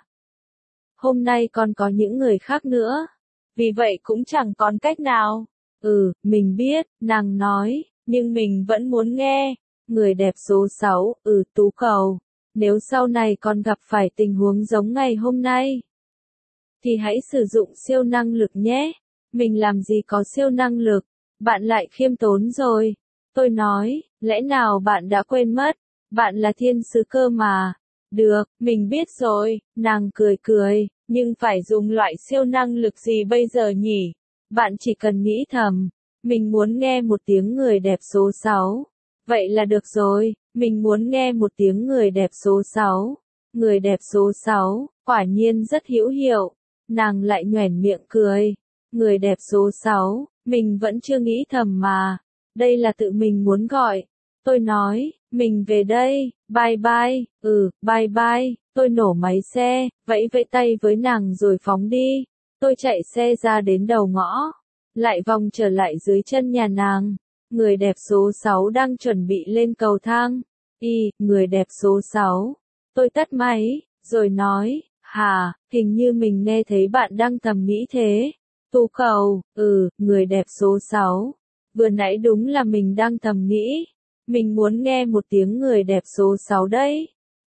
Hôm nay còn có những người khác nữa. Vì vậy cũng chẳng còn cách nào. Mình biết, nàng nói, nhưng mình vẫn muốn nghe. Người đẹp số 6, Tú cầu. Nếu sau này còn gặp phải tình huống giống ngày hôm nay, thì hãy sử dụng siêu năng lực nhé. Mình làm gì có siêu năng lực. Bạn lại khiêm tốn rồi. Tôi nói, lẽ nào bạn đã quên mất? Bạn là thiên sứ cơ mà. Được, mình biết rồi, nàng cười cười, nhưng phải dùng loại siêu năng lực gì bây giờ nhỉ? Bạn chỉ cần nghĩ thầm, mình muốn nghe một tiếng người đẹp số 6. Vậy là được rồi, mình muốn nghe một tiếng người đẹp số 6. Người đẹp số 6, quả nhiên rất hữu hiệu. Nàng lại nhoẻn miệng cười. Người đẹp số 6, mình vẫn chưa nghĩ thầm mà. Đây là tự mình muốn gọi. Tôi nói, mình về đây, bye bye, bye bye, tôi nổ máy xe, vẫy vẫy tay với nàng rồi phóng đi. Tôi chạy xe ra đến đầu ngõ, lại vòng trở lại dưới chân nhà nàng. Người đẹp số 6 đang chuẩn bị lên cầu thang. Người đẹp số 6. Tôi tắt máy, rồi nói, hình như mình nghe thấy bạn đang thầm nghĩ thế. Tu cầu, người đẹp số 6. Vừa nãy đúng là mình đang thầm nghĩ. Mình muốn nghe một tiếng người đẹp số 6 đấy.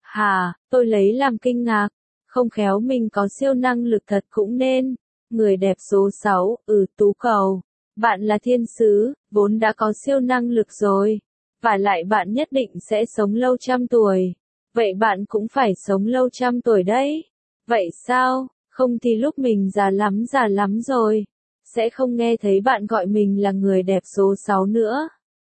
Tôi lấy làm kinh ngạc. Không khéo mình có siêu năng lực thật cũng nên. Người đẹp số 6, Tú cầu. Bạn là thiên sứ, vốn đã có siêu năng lực rồi. Và lại bạn nhất định sẽ sống lâu 100 tuổi. Vậy bạn cũng phải sống lâu 100 tuổi đấy. Vậy sao? Không thì lúc mình già lắm rồi. Sẽ không nghe thấy bạn gọi mình là người đẹp số 6 nữa.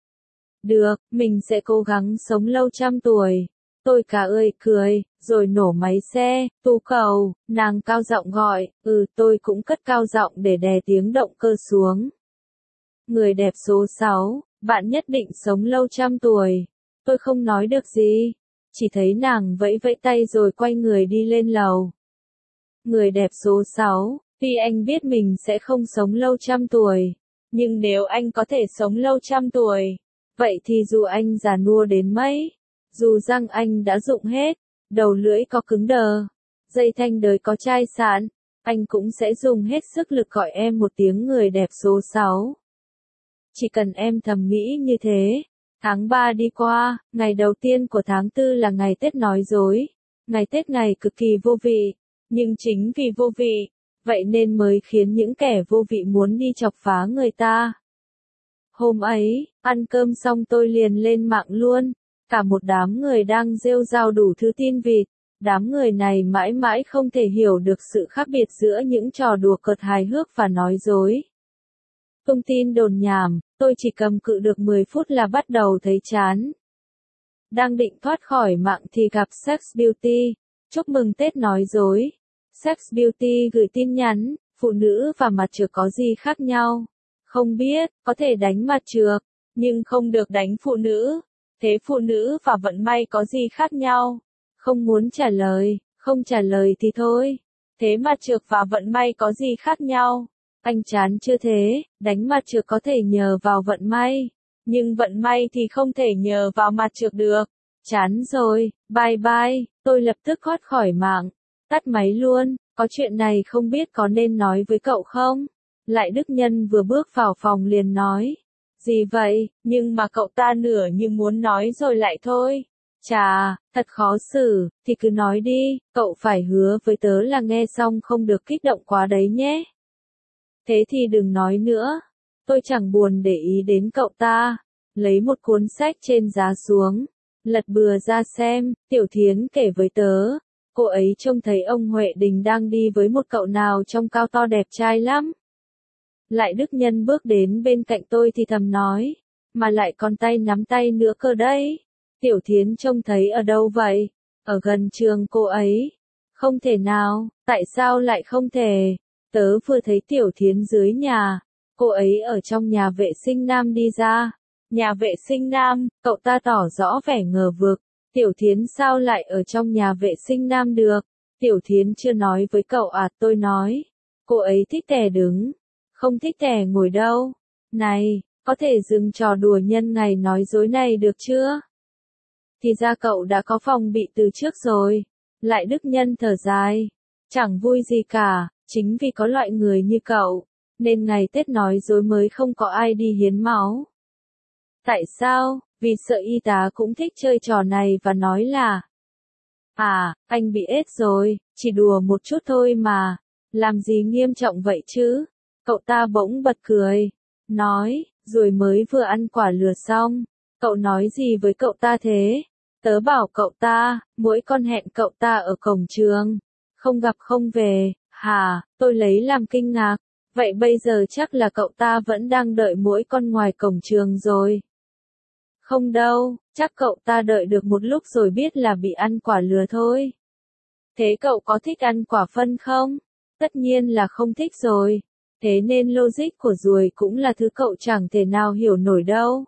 Được, mình sẽ cố gắng sống lâu 100 tuổi. Tôi cả ơi cười, rồi nổ máy xe. Tú cầu, nàng cao giọng gọi, tôi cũng cất cao giọng để đè tiếng động cơ xuống. Người đẹp số 6, bạn nhất định sống lâu 100 tuổi. Tôi không nói được gì, chỉ thấy nàng vẫy vẫy tay rồi quay người đi lên lầu. Người đẹp số 6, tuy anh biết mình sẽ không sống lâu 100 tuổi, nhưng nếu anh có thể sống lâu 100 tuổi, vậy thì dù anh già nua đến mấy, dù răng anh đã rụng hết, đầu lưỡi có cứng đờ, dây thanh đời có chai sạn, anh cũng sẽ dùng hết sức lực gọi em một tiếng người đẹp số 6. Chỉ cần em thầm nghĩ như thế. Tháng 3 đi qua, ngày đầu tiên của tháng 4 là ngày Tết nói dối. Ngày Tết ngày cực kỳ vô vị, nhưng chính vì vô vị, vậy nên mới khiến những kẻ vô vị muốn đi chọc phá người ta. Hôm ấy, ăn cơm xong tôi liền lên mạng luôn. Cả một đám người đang rêu rao đủ thứ tin vịt. Đám người này mãi mãi không thể hiểu được sự khác biệt giữa những trò đùa cợt hài hước và nói dối. Thông tin đồn nhảm, tôi chỉ cầm cự được 10 phút là bắt đầu thấy chán. Đang định thoát khỏi mạng thì gặp Sex Beauty. Chúc mừng Tết nói dối. Sex Beauty gửi tin nhắn, phụ nữ và mặt trược có gì khác nhau? Không biết, có thể đánh mặt trược, nhưng không được đánh phụ nữ. Thế phụ nữ và vận may có gì khác nhau? Không muốn trả lời, không trả lời thì thôi. Thế mặt trược và vận may có gì khác nhau? Anh chán chưa thế, đánh mặt trược có thể nhờ vào vận may, nhưng vận may thì không thể nhờ vào mặt trược được. Chán rồi, bye bye, tôi lập tức thoát khỏi mạng, tắt máy luôn, có chuyện này không biết có nên nói với cậu không? Lại Đức Nhân vừa bước vào phòng liền nói. Gì vậy, nhưng mà cậu ta nửa như muốn nói rồi lại thôi. Chà, thật khó xử, thì cứ nói đi, cậu phải hứa với tớ là nghe xong không được kích động quá đấy nhé. Thế thì đừng nói nữa. Tôi chẳng buồn để ý đến cậu ta. Lấy một cuốn sách trên giá xuống. Lật bừa ra xem, Tiểu Thiến kể với tớ. Cô ấy trông thấy ông Huệ Đình đang đi với một cậu nào trông cao to đẹp trai lắm. Lại Đức Nhân bước đến bên cạnh tôi thì thầm nói. Mà lại còn tay nắm tay nữa cơ đấy. Tiểu Thiến trông thấy ở đâu vậy? Ở gần trường cô ấy. Không thể nào, tại sao lại không thể? Tớ vừa thấy Tiểu Thiến dưới nhà, cô ấy ở trong nhà vệ sinh nam đi ra. Nhà vệ sinh nam, cậu ta tỏ rõ vẻ ngờ vực. Tiểu Thiến sao lại ở trong nhà vệ sinh nam được? Tiểu Thiến chưa nói với cậu à, tôi nói. Cô ấy thích tè đứng, không thích tè ngồi đâu. Này, có thể dừng trò đùa nhân ngày nói dối này được chưa? Thì ra cậu đã có phòng bị từ trước rồi. Lại Đức Nhân thở dài. Chẳng vui gì cả. Chính vì có loại người như cậu, nên ngày Tết nói dối mới không có ai đi hiến máu. Tại sao? Vì sợ y tá cũng thích chơi trò này và nói là anh bị AIDS rồi, chỉ đùa một chút thôi mà. Làm gì nghiêm trọng vậy chứ? Cậu ta bỗng bật cười. Nói, Rồi mới vừa ăn quả lừa xong, cậu nói gì với cậu ta thế? Tớ bảo cậu ta, mỗi con hẹn cậu ta ở cổng trường. Không gặp không về, hả? Tôi lấy làm kinh ngạc. Vậy bây giờ chắc là cậu ta vẫn đang đợi mỗi con ngoài cổng trường rồi. Không đâu, chắc cậu ta đợi được một lúc rồi biết là bị ăn quả lừa thôi. Thế cậu có thích ăn quả phân không? Tất nhiên là không thích rồi. Thế nên logic của ruồi cũng là thứ cậu chẳng thể nào hiểu nổi đâu.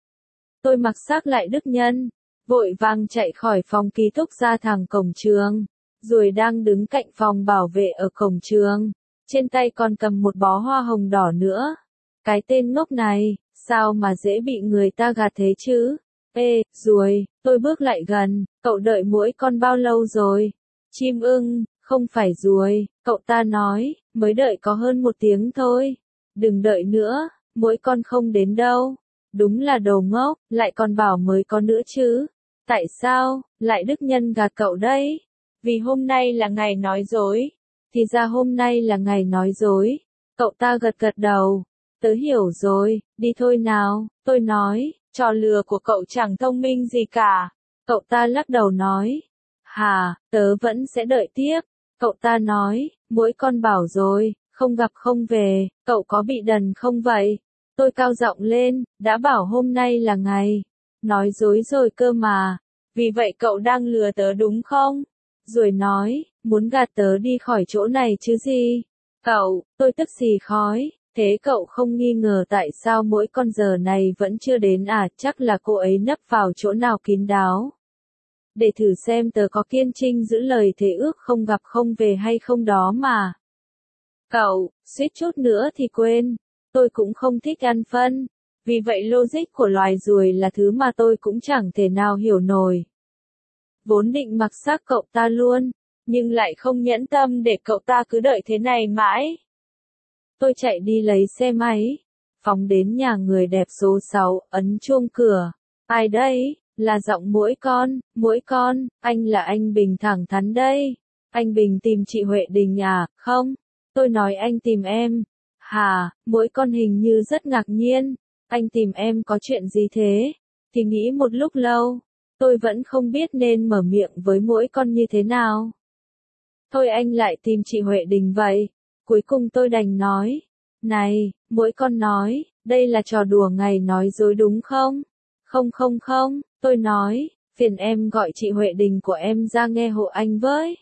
Tôi mặc xác lại Đức Nhân, vội vàng chạy khỏi phòng ký túc ra thẳng cổng trường. Ruồi đang đứng cạnh phòng bảo vệ ở cổng trường. Trên tay còn cầm một bó hoa hồng đỏ nữa. Cái tên ngốc này, sao mà dễ bị người ta gạt thế chứ? Ê, ruồi, tôi bước lại gần, cậu đợi muỗi con bao lâu rồi? Chim ưng, không phải ruồi, cậu ta nói, mới đợi có hơn 1 tiếng thôi. Đừng đợi nữa, muỗi con không đến đâu. Đúng là đồ ngốc, lại còn bảo mới có nữa chứ. Tại sao, lại Đức Nhân gạt cậu đấy? Vì hôm nay là ngày nói dối. Thì ra hôm nay là ngày nói dối. Cậu ta gật gật đầu. Tớ hiểu rồi, đi thôi nào, tôi nói, trò lừa của cậu chẳng thông minh gì cả. Cậu ta lắc đầu nói. Hà, tớ vẫn sẽ đợi tiếp. Cậu ta nói, muỗi con bảo rồi, không gặp không về, cậu có bị đần không vậy? Tôi cao giọng lên, đã bảo hôm nay là ngày. Nói dối rồi cơ mà. Vì vậy cậu đang lừa tớ đúng không? Rồi nói, muốn gạt tớ đi khỏi chỗ này chứ gì? Cậu, tôi tức xì khói. Thế cậu không nghi ngờ tại sao mỗi con giờ này vẫn chưa đến à? Chắc là cô ấy nấp vào chỗ nào kín đáo. Để thử xem tớ có kiên trinh giữ lời thề ước không gặp không về hay không đó mà. Cậu, suýt chút nữa thì quên. Tôi cũng không thích ăn phân. Vì vậy logic của loài ruồi là thứ mà tôi cũng chẳng thể nào hiểu nổi. Vốn định mặc xác cậu ta luôn, nhưng lại không nhẫn tâm để cậu ta cứ đợi thế này mãi. Tôi chạy đi lấy xe máy, phóng đến nhà người đẹp số 6, ấn chuông cửa. Ai đấy? Là giọng muỗi con, anh là anh Bình thẳng thắn đây. Anh Bình tìm chị Huệ Đình à? Không. Tôi nói anh tìm em. Hà, muỗi con hình như rất ngạc nhiên. Anh tìm em có chuyện gì thế? Thì nghĩ một lúc lâu. Tôi vẫn không biết nên mở miệng với muỗi con như thế nào. Thôi anh lại tìm chị Huệ Đình vậy. Cuối cùng tôi đành nói. Này, muỗi con nói, đây là trò đùa ngày nói dối đúng không? Không, tôi nói, phiền em gọi chị Huệ Đình của em ra nghe hộ anh với.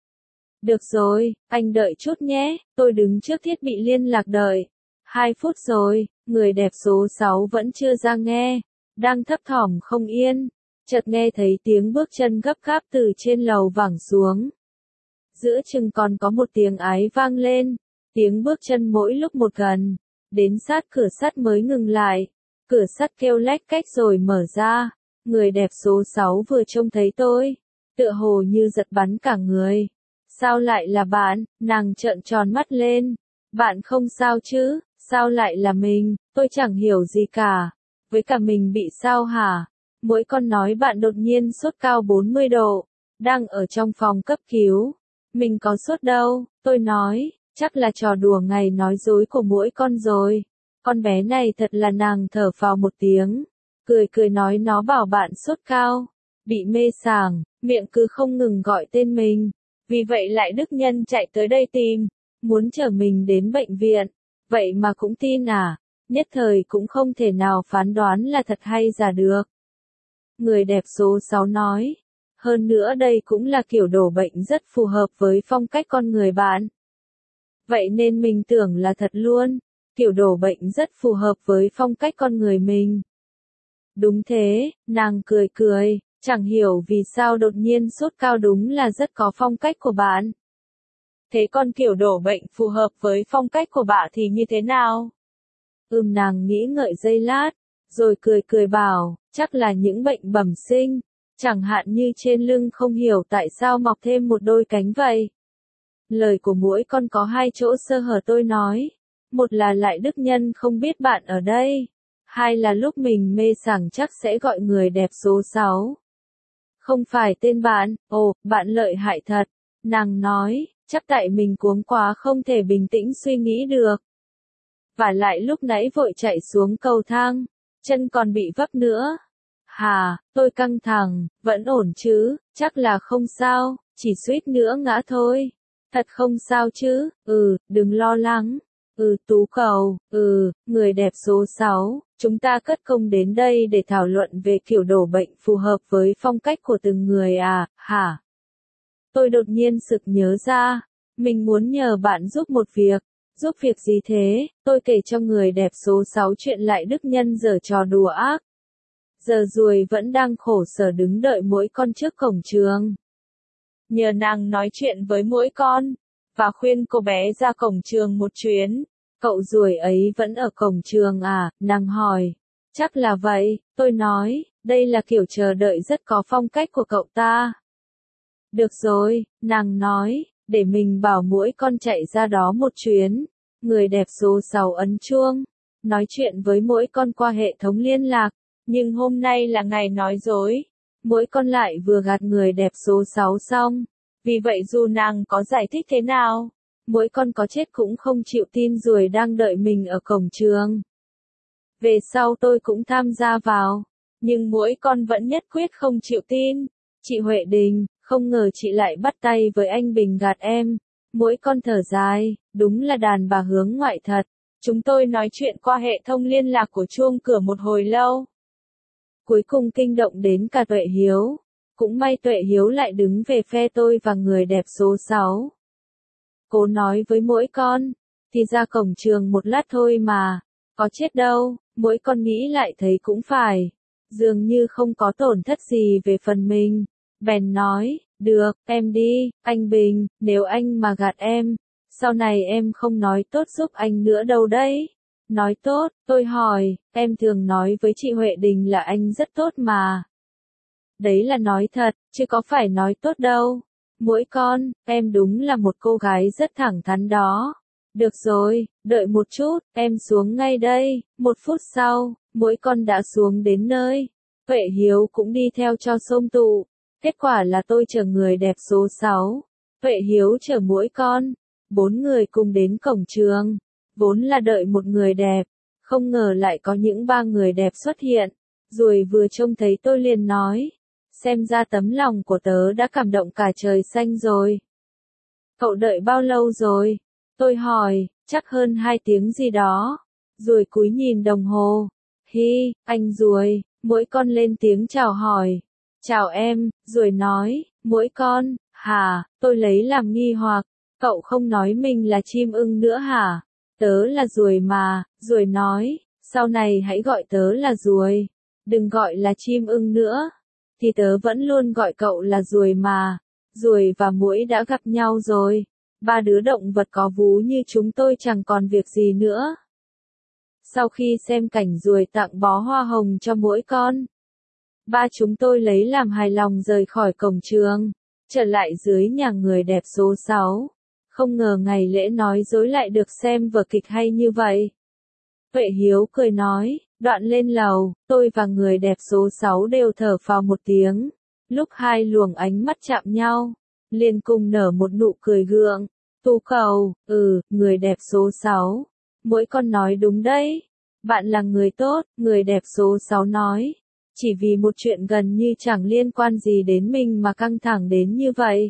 Được rồi, anh đợi chút nhé, tôi đứng trước thiết bị liên lạc đợi. 2 phút rồi, người đẹp số 6 vẫn chưa ra nghe, đang thấp thỏm không yên, chợt nghe thấy tiếng bước chân gấp gáp từ trên lầu vẳng xuống. Giữa chừng còn có một tiếng ái vang lên, tiếng bước chân mỗi lúc một gần, đến sát cửa sắt mới ngừng lại. Cửa sắt kêu lách cách rồi mở ra, người đẹp số 6 vừa trông thấy tôi, tựa hồ như giật bắn cả người. Sao lại là bạn? Nàng trợn tròn mắt lên. Bạn không sao chứ? Sao lại là mình? Tôi chẳng hiểu gì cả. Với cả mình bị sao hả? Mỗi con nói bạn đột nhiên sốt cao 40 độ, đang ở trong phòng cấp cứu. Mình có sốt đâu, tôi nói, chắc là trò đùa ngày nói dối của mỗi con rồi. Con bé này thật là nàng thở phào một tiếng, cười nói nó bảo bạn sốt cao, bị mê sảng, miệng cứ không ngừng gọi tên mình. Vì vậy lại Đức Nhân chạy tới đây tìm, muốn chở mình đến bệnh viện. Vậy mà cũng tin à? Nhất thời cũng không thể nào phán đoán là thật hay giả được. Người đẹp số 6 nói. Hơn nữa đây cũng là kiểu đổ bệnh rất phù hợp với phong cách con người bạn. Vậy nên mình tưởng là thật luôn. Kiểu đổ bệnh rất phù hợp với phong cách con người mình. Đúng thế, nàng cười, chẳng hiểu vì sao đột nhiên sốt cao đúng là rất có phong cách của bạn. Thế còn kiểu đổ bệnh phù hợp với phong cách của bạn thì như thế nào? Nàng nghĩ ngợi giây lát, rồi cười bảo, chắc là những bệnh bẩm sinh, chẳng hạn như trên lưng không hiểu tại sao mọc thêm một đôi cánh vậy. Lời của muỗi con có 2 chỗ sơ hở tôi nói. Một là lại Đức Nhân không biết bạn ở đây. 2 là lúc mình mê sảng chắc sẽ gọi người đẹp số 6. Không phải tên bạn, ồ, bạn lợi hại thật. Nàng nói, chắc tại mình cuống quá không thể bình tĩnh suy nghĩ được. Và lại lúc nãy vội chạy xuống cầu thang, chân còn bị vấp nữa. Hà, tôi căng thẳng, vẫn ổn chứ, chắc là không sao, chỉ suýt nữa ngã thôi. Thật không sao chứ, đừng lo lắng. Tú cầu, người đẹp số 6, chúng ta cất công đến đây để thảo luận về kiểu đổ bệnh phù hợp với phong cách của từng người à, hả? Tôi đột nhiên sực nhớ ra, mình muốn nhờ bạn giúp một việc. Giúp việc gì thế? Tôi kể cho người đẹp số 6 chuyện lại đức nhân giở trò đùa ác. Giờ ruồi vẫn đang khổ sở đứng đợi mỗi con trước cổng trường. Nhờ nàng nói chuyện với mỗi con, và khuyên cô bé ra cổng trường một chuyến. Cậu ruồi ấy vẫn ở cổng trường à? Nàng hỏi. Chắc là vậy, tôi nói, đây là kiểu chờ đợi rất có phong cách của cậu ta. Được rồi, nàng nói, để mình bảo mỗi con chạy ra đó một chuyến. Người đẹp số 6 ấn chuông, nói chuyện với mỗi con qua hệ thống liên lạc. Nhưng hôm nay là ngày nói dối. Mỗi con lại vừa gạt người đẹp số 6 xong. Vì vậy dù nàng có giải thích thế nào, mỗi con có chết cũng không chịu tin ruồi đang đợi mình ở cổng trường. Về sau tôi cũng tham gia vào, nhưng mỗi con vẫn nhất quyết không chịu tin. Chị Huệ Đình, không ngờ chị lại bắt tay với anh Bình gạt em. Mỗi con thở dài, đúng là đàn bà hướng ngoại thật. Chúng tôi nói chuyện qua hệ thống liên lạc của chuông cửa một hồi lâu. Cuối cùng kinh động đến cả Tuệ Hiếu. Cũng may Tuệ Hiếu lại đứng về phe tôi và người đẹp số 6. Cô nói với mỗi con, thì ra cổng trường một lát thôi mà, có chết đâu, mỗi con nghĩ lại thấy cũng phải. Dường như không có tổn thất gì về phần mình. Bèn nói, được, em đi, anh Bình, nếu anh mà gạt em, sau này em không nói tốt giúp anh nữa đâu đấy. Nói tốt, tôi hỏi, em thường nói với chị Huệ Đình là anh rất tốt mà. Đấy là nói thật, chứ có phải nói tốt đâu. Mỗi con, em đúng là một cô gái rất thẳng thắn đó. Được rồi, đợi một chút, em xuống ngay đây. 1 phút sau, mỗi con đã xuống đến nơi. Tuệ Hiếu cũng đi theo cho xôm tụ. Kết quả là tôi chở người đẹp số 6. Tuệ Hiếu chở mỗi con. 4 người cùng đến cổng trường. Vốn là đợi một người đẹp. Không ngờ lại có những 3 người đẹp xuất hiện. Rồi vừa trông thấy tôi liền nói. Xem ra tấm lòng của tớ đã cảm động cả trời xanh rồi. Cậu đợi bao lâu rồi? Tôi hỏi, chắc hơn 2 tiếng gì đó. Rồi cúi nhìn đồng hồ. Hi, anh ruồi, mỗi con lên tiếng chào hỏi. Chào em, ruồi nói, mỗi con, hả, tôi lấy làm nghi hoặc. Cậu không nói mình là chim ưng nữa hả? Tớ là ruồi mà, ruồi nói, sau này hãy gọi tớ là ruồi. Đừng gọi là chim ưng nữa. Thì tớ vẫn luôn gọi cậu là ruồi mà. Ruồi và muỗi đã gặp nhau rồi. 3 đứa động vật có vú như chúng tôi chẳng còn việc gì nữa. Sau khi xem cảnh ruồi tặng bó hoa hồng cho mỗi con, 3 chúng tôi lấy làm hài lòng rời khỏi cổng trường, trở lại dưới nhà người đẹp số 6. Không ngờ ngày lễ nói dối lại được xem vở kịch hay như vậy. Tuệ Hiếu cười nói, đoạn lên lầu, tôi và người đẹp số 6 đều thở phào một tiếng. Lúc hai luồng ánh mắt chạm nhau, liền cùng nở một nụ cười gượng. Tú cầu, người đẹp số 6. Mỗi con nói đúng đấy. Bạn là người tốt, người đẹp số 6 nói. Chỉ vì một chuyện gần như chẳng liên quan gì đến mình mà căng thẳng đến như vậy.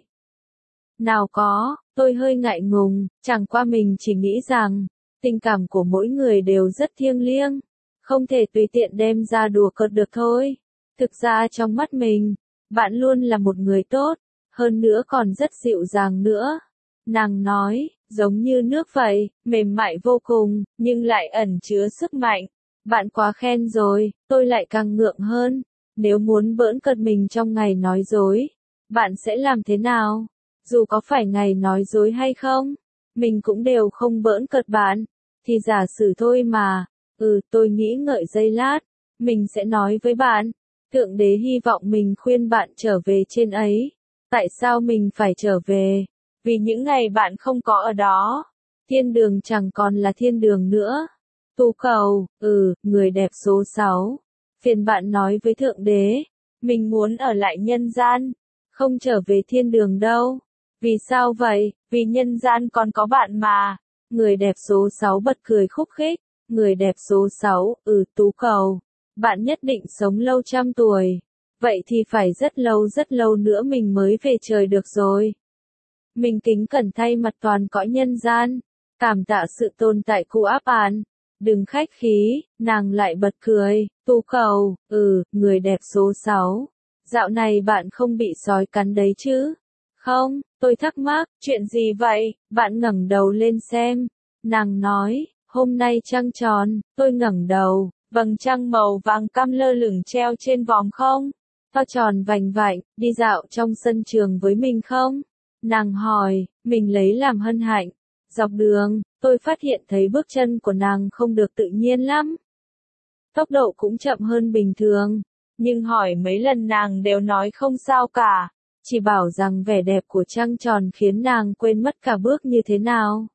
Nào có, tôi hơi ngại ngùng, chẳng qua mình chỉ nghĩ rằng, tình cảm của mỗi người đều rất thiêng liêng. Không thể tùy tiện đem ra đùa cợt được thôi. Thực ra trong mắt mình, bạn luôn là một người tốt, hơn nữa còn rất dịu dàng nữa. Nàng nói, giống như nước vậy, mềm mại vô cùng, nhưng lại ẩn chứa sức mạnh. Bạn quá khen rồi, tôi lại càng ngượng hơn. Nếu muốn bỡn cợt mình trong ngày nói dối, bạn sẽ làm thế nào? Dù có phải ngày nói dối hay không, mình cũng đều không bỡn cợt bạn. Thì giả sử thôi mà. Tôi nghĩ ngợi giây lát, mình sẽ nói với bạn. Thượng đế hy vọng mình khuyên bạn trở về trên ấy. Tại sao mình phải trở về? Vì những ngày bạn không có ở đó, thiên đường chẳng còn là thiên đường nữa. Tú cầu, người đẹp số 6. Phiền bạn nói với Thượng đế, mình muốn ở lại nhân gian, không trở về thiên đường đâu. Vì sao vậy? Vì nhân gian còn có bạn mà. Người đẹp số 6 bật cười khúc khích. Người đẹp số 6, Tú Cầu. Bạn nhất định sống lâu trăm tuổi. Vậy thì phải rất lâu nữa mình mới về trời được rồi. Mình kính cẩn thay mặt toàn cõi nhân gian. Cảm tạ sự tồn tại của áp án. Đừng khách khí, nàng lại bật cười. Tú Cầu, người đẹp số 6. Dạo này bạn không bị sói cắn đấy chứ? Không, tôi thắc mắc, chuyện gì vậy? Bạn ngẩng đầu lên xem. Nàng nói, hôm nay trăng tròn, tôi ngẩng đầu, vầng trăng màu vàng cam lơ lửng treo trên vòm không? To tròn vành vạnh, đi dạo trong sân trường với mình không? Nàng hỏi, mình lấy làm hân hạnh. Dọc đường, tôi phát hiện thấy bước chân của nàng không được tự nhiên lắm. Tốc độ cũng chậm hơn bình thường, nhưng hỏi mấy lần nàng đều nói không sao cả, chỉ bảo rằng vẻ đẹp của trăng tròn khiến nàng quên mất cả bước như thế nào.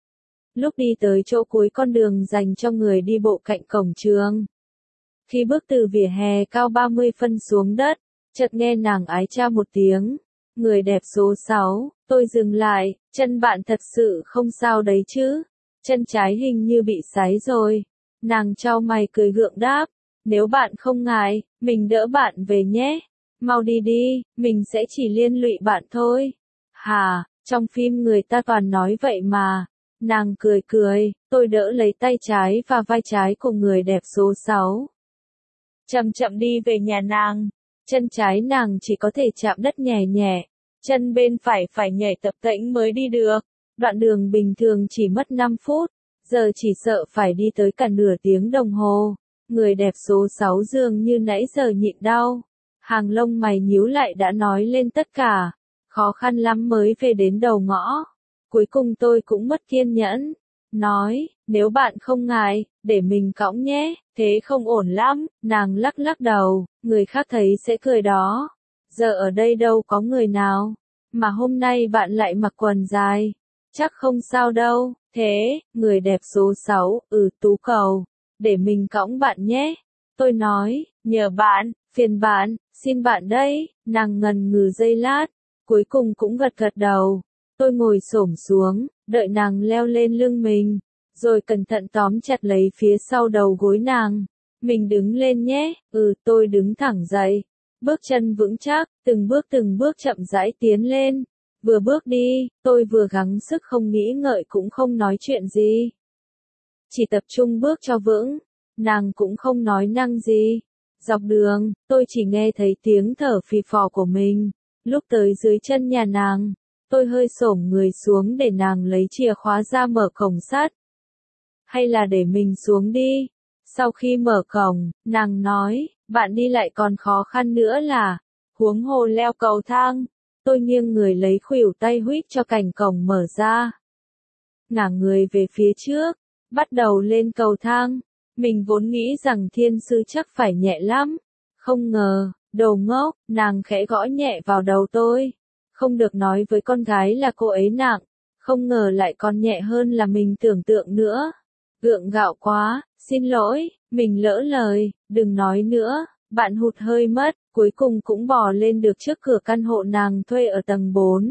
Lúc đi tới chỗ cuối con đường dành cho người đi bộ cạnh cổng trường, khi bước từ vỉa hè cao 30 phân xuống đất, chợt nghe nàng ái cha một tiếng. Người đẹp số 6, tôi dừng lại, chân bạn thật sự không sao đấy chứ? Chân trái hình như bị sáy rồi. Nàng chau mày cười gượng đáp, nếu bạn không ngại, mình đỡ bạn về nhé. Mau đi đi, mình sẽ chỉ liên lụy bạn thôi. Hà, trong phim người ta toàn nói vậy mà. Nàng cười cười, tôi đỡ lấy tay trái và vai trái của người đẹp số 6. Chậm chậm đi về nhà nàng. Chân trái nàng chỉ có thể chạm đất nhẹ nhẹ, chân bên phải phải nhảy tập tễnh mới đi được. Đoạn đường bình thường chỉ mất 5 phút, giờ chỉ sợ phải đi tới cả nửa tiếng đồng hồ. Người đẹp số 6 dường như nãy giờ nhịn đau. Hàng lông mày nhíu lại đã nói lên tất cả. Khó khăn lắm mới về đến đầu ngõ. Cuối cùng tôi cũng mất kiên nhẫn. Nói, nếu bạn không ngại, để mình cõng nhé, thế không ổn lắm. Nàng lắc lắc đầu, người khác thấy sẽ cười đó. Giờ ở đây đâu có người nào. Mà hôm nay bạn lại mặc quần dài. Chắc không sao đâu. Thế, người đẹp số 6, Tú Cầu. Để mình cõng bạn nhé. Tôi nói, nhờ bạn, phiền bạn, xin bạn đây. Nàng ngần ngừ giây lát. Cuối cùng cũng gật gật đầu. Tôi ngồi xổm xuống, đợi nàng leo lên lưng mình, rồi cẩn thận tóm chặt lấy phía sau đầu gối nàng. Mình đứng lên nhé, tôi đứng thẳng dậy. Bước chân vững chắc, từng bước chậm rãi tiến lên. Vừa bước đi, tôi vừa gắng sức không nghĩ ngợi cũng không nói chuyện gì. Chỉ tập trung bước cho vững, nàng cũng không nói năng gì. Dọc đường, tôi chỉ nghe thấy tiếng thở phì phò của mình. Lúc tới dưới chân nhà nàng, tôi hơi xổm người xuống để nàng lấy chìa khóa ra mở cổng sắt. Hay là để mình xuống đi? Sau khi mở cổng, nàng nói, bạn đi lại còn khó khăn nữa là, huống hồ leo cầu thang. Tôi nghiêng người lấy khuỷu tay huýt cho cành cổng mở ra. Ngả người về phía trước, bắt đầu lên cầu thang. Mình vốn nghĩ rằng thiên sư chắc phải nhẹ lắm. Không ngờ, đồ ngốc, nàng khẽ gõ nhẹ vào đầu tôi. Không được nói với con gái là cô ấy nặng, không ngờ lại còn nhẹ hơn là mình tưởng tượng nữa. Gượng gạo quá, xin lỗi, mình lỡ lời, đừng nói nữa, bạn hụt hơi mất, cuối cùng cũng bò lên được trước cửa căn hộ nàng thuê ở tầng 4.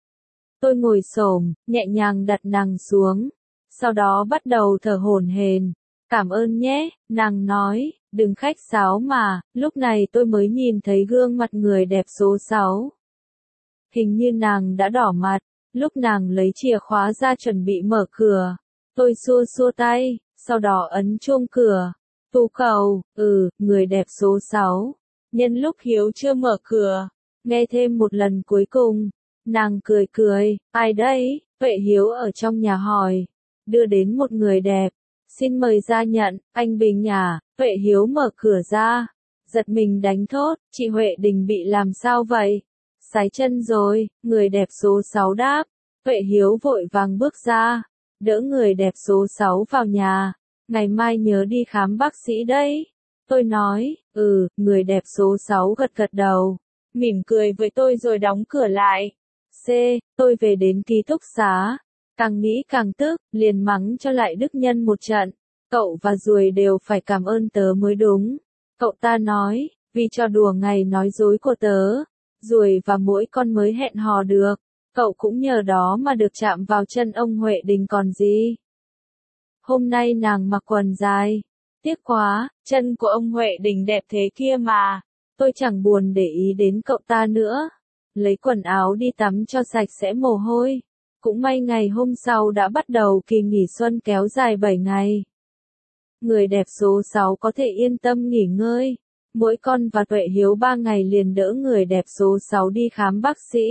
Tôi ngồi xổm, nhẹ nhàng đặt nàng xuống, sau đó bắt đầu thở hổn hển. Cảm ơn nhé, nàng nói, đừng khách sáo mà, lúc này tôi mới nhìn thấy gương mặt người đẹp số 6. Hình như nàng đã đỏ mặt, lúc nàng lấy chìa khóa ra chuẩn bị mở cửa. Tôi xua xua tay, sau đó ấn chuông cửa. Tú Cầu, người đẹp số 6. Nhân lúc Hiếu chưa mở cửa, nghe thêm một lần cuối cùng. Nàng cười cười, ai đấy, Vệ Hiếu ở trong nhà hỏi. Đưa đến một người đẹp. Xin mời ra nhận, anh Bình à, Vệ Hiếu mở cửa ra. Giật mình đánh thốt, chị Huệ Đình bị làm sao vậy? Sái chân rồi, người đẹp số 6 đáp. Vệ Hiếu vội vàng bước ra, đỡ người đẹp số 6 vào nhà. Ngày mai nhớ đi khám bác sĩ đấy. Tôi nói, người đẹp số 6 gật gật đầu, mỉm cười với tôi rồi đóng cửa lại. Tôi về đến ký túc xá. Càng nghĩ càng tức, liền mắng cho lại Đức Nhân một trận. Cậu và Ruồi đều phải cảm ơn tớ mới đúng. Cậu ta nói, vì trò đùa ngày nói dối của tớ, Ruồi và mỗi con mới hẹn hò được. Cậu cũng nhờ đó mà được chạm vào chân ông Huệ Đình còn gì. Hôm nay nàng mặc quần dài. Tiếc quá, chân của ông Huệ Đình đẹp thế kia mà. Tôi chẳng buồn để ý đến cậu ta nữa. Lấy quần áo đi tắm cho sạch sẽ mồ hôi. Cũng may ngày hôm sau đã bắt đầu kỳ nghỉ xuân kéo dài 7 ngày. Người đẹp số 6 có thể yên tâm nghỉ ngơi. Mỗi con và Tuệ Hiếu 3 ngày liền đỡ người đẹp số 6 đi khám bác sĩ.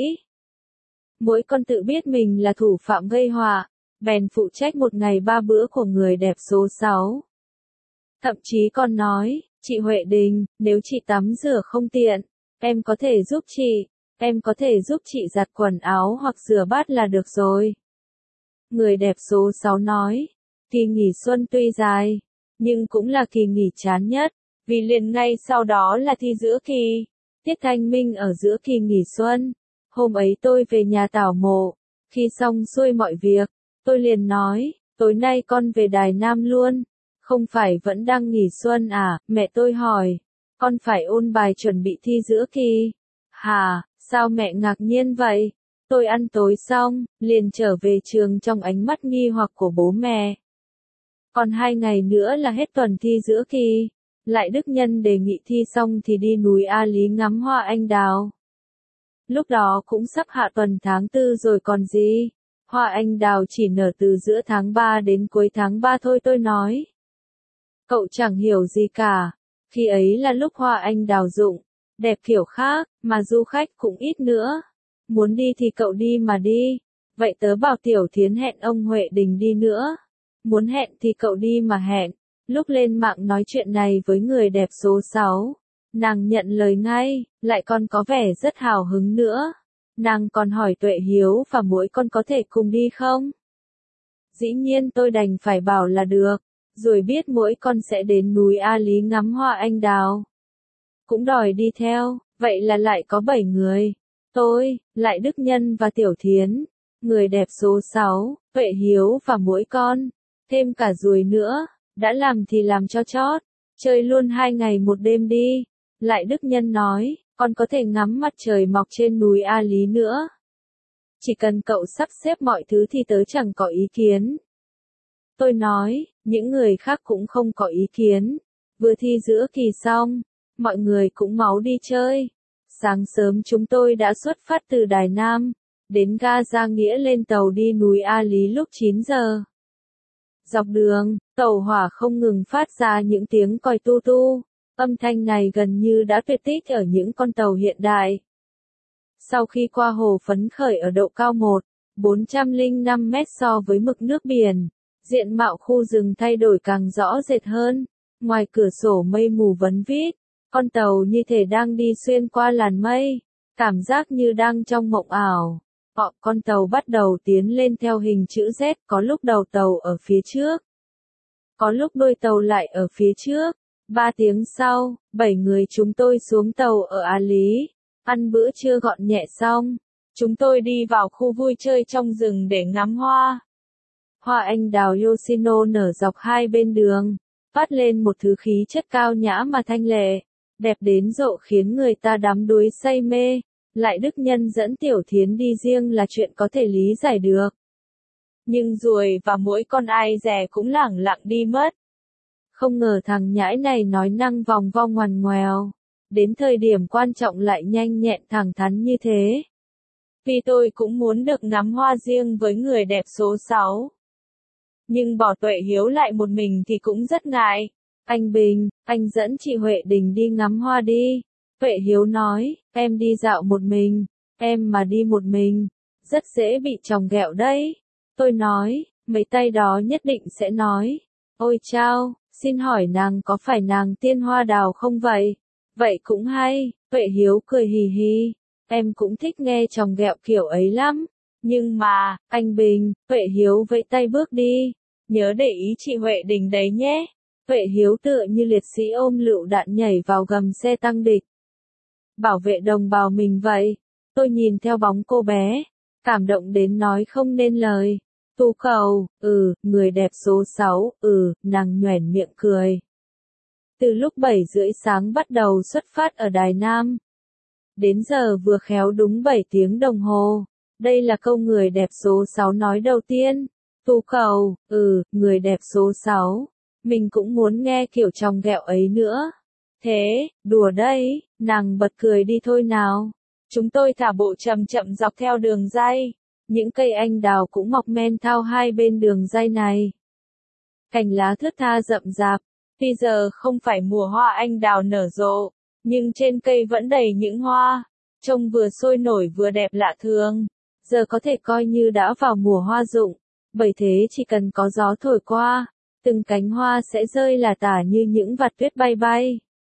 Mỗi con tự biết mình là thủ phạm gây họa, bèn phụ trách một ngày 3 bữa của người đẹp số 6. Thậm chí con nói, chị Huệ Đình, nếu chị tắm rửa không tiện, em có thể giúp chị, em có thể giúp chị giặt quần áo hoặc rửa bát là được rồi. Người đẹp số 6 nói, kỳ nghỉ xuân tuy dài, nhưng cũng là kỳ nghỉ chán nhất, vì liền ngay sau đó là thi giữa kỳ, tiết thanh minh ở giữa kỳ nghỉ xuân. Hôm ấy tôi về nhà tảo mộ, khi xong xuôi mọi việc, tôi liền nói, tối nay con về Đài Nam luôn. Không phải vẫn đang nghỉ xuân à, mẹ tôi hỏi, con phải ôn bài chuẩn bị thi giữa kỳ. Hả, sao mẹ ngạc nhiên vậy? Tôi ăn tối xong, liền trở về trường trong ánh mắt nghi hoặc của bố mẹ. Còn 2 ngày nữa là hết tuần thi giữa kỳ. Lại Đức Nhân đề nghị thi xong thì đi núi A Lý ngắm hoa anh đào. Lúc đó cũng sắp hạ tuần tháng 4 rồi còn gì. Hoa anh đào chỉ nở từ giữa tháng 3 đến cuối tháng 3 thôi tôi nói. Cậu chẳng hiểu gì cả. Khi ấy là lúc hoa anh đào rụng, đẹp kiểu khác, mà du khách cũng ít nữa. Muốn đi thì cậu đi mà đi. Vậy tớ bảo Tiểu Thiến hẹn ông Huệ Đình đi nữa. Muốn hẹn thì cậu đi mà hẹn. Lúc lên mạng nói chuyện này với người đẹp số 6, nàng nhận lời ngay, lại còn có vẻ rất hào hứng nữa. Nàng còn hỏi Tuệ Hiếu và mỗi con có thể cùng đi không? Dĩ nhiên tôi đành phải bảo là được, rồi biết mỗi con sẽ đến núi A Lý ngắm hoa anh đào. Cũng đòi đi theo, vậy là lại có 7 người. Tôi, lại Đức Nhân và Tiểu Thiến, người đẹp số 6, Tuệ Hiếu và mỗi con, thêm cả Ruồi nữa. Đã làm thì làm cho chót, chơi luôn 2 ngày 1 đêm đi. Lại Đức Nhân nói, con có thể ngắm mặt trời mọc trên núi A Lý nữa. Chỉ cần cậu sắp xếp mọi thứ thì tớ chẳng có ý kiến. Tôi nói, những người khác cũng không có ý kiến. Vừa thi giữa kỳ xong, mọi người cũng máu đi chơi. Sáng sớm chúng tôi đã xuất phát từ Đài Nam, đến ga Gia Nghĩa lên tàu đi núi A Lý lúc 9 giờ. Dọc đường, tàu hỏa không ngừng phát ra những tiếng còi tu tu. Âm thanh này gần như đã tuyệt tích ở những con tàu hiện đại. Sau khi qua hồ Phấn Khởi ở độ cao 405 mét so với mực nước biển, diện mạo khu rừng thay đổi càng rõ rệt hơn. Ngoài cửa sổ mây mù vấn vít, con tàu như thể đang đi xuyên qua làn mây, cảm giác như đang trong mộng ảo. Con tàu bắt đầu tiến lên theo hình chữ Z, có lúc đầu tàu ở phía trước, có lúc đuôi tàu lại ở phía trước. 3 tiếng sau, 7 người chúng tôi xuống tàu ở A Lý, ăn bữa trưa gọn nhẹ xong, chúng tôi đi vào khu vui chơi trong rừng để ngắm hoa. Hoa anh đào Yoshino nở dọc hai bên đường, phát lên một thứ khí chất cao nhã mà thanh lệ, đẹp đến rộ khiến người ta đắm đuối say mê. Lại Đức Nhân dẫn Tiểu Thiến đi riêng là chuyện có thể lý giải được. Nhưng Ruồi và mỗi con ai dè cũng lẳng lặng đi mất. Không ngờ thằng nhãi này nói năng vòng vo ngoằn ngoèo, đến thời điểm quan trọng lại nhanh nhẹn thẳng thắn như thế. Vì tôi cũng muốn được ngắm hoa riêng với người đẹp số 6. Nhưng bỏ Tuệ Hiếu lại một mình thì cũng rất ngại. Anh Bình, anh dẫn chị Huệ Đình đi ngắm hoa đi. Tuệ Hiếu nói, em đi dạo một mình, em mà đi một mình, rất dễ bị chồng ghẹo đấy. Tôi nói, mấy tay đó nhất định sẽ nói, ôi chao, xin hỏi nàng có phải nàng Tiên Hoa Đào không vậy? Vậy cũng hay. Tuệ Hiếu cười hì hì, em cũng thích nghe chồng ghẹo kiểu ấy lắm. Nhưng mà, anh Bình, Tuệ Hiếu vẫy tay bước đi, nhớ để ý chị Huệ Đình đấy nhé. Tuệ Hiếu tựa như liệt sĩ ôm lựu đạn nhảy vào gầm xe tăng địch. Bảo vệ đồng bào mình vậy. Tôi nhìn theo bóng cô bé, cảm động đến nói không nên lời. Tu cầu, người đẹp số 6, nàng nhoẻn miệng cười. Từ lúc 7 rưỡi sáng bắt đầu xuất phát ở Đài Nam. Đến giờ vừa khéo đúng 7 tiếng đồng hồ. Đây là câu người đẹp số 6 nói đầu tiên. Tu cầu, người đẹp số 6. Mình cũng muốn nghe kiểu chòng ghẹo ấy nữa. Thế, đùa đây, nàng bật cười đi thôi nào. Chúng tôi thả bộ chậm chậm dọc theo đường ray. Những cây anh đào cũng mọc men thao hai bên đường ray này. Cành lá thướt tha rậm rạp. Tuy giờ không phải mùa hoa anh đào nở rộ, nhưng trên cây vẫn đầy những hoa. Trông vừa sôi nổi vừa đẹp lạ thường. Giờ có thể coi như đã vào mùa hoa rụng. Bởi thế chỉ cần có gió thổi qua, từng cánh hoa sẽ rơi lả tả như những vạt tuyết bay bay.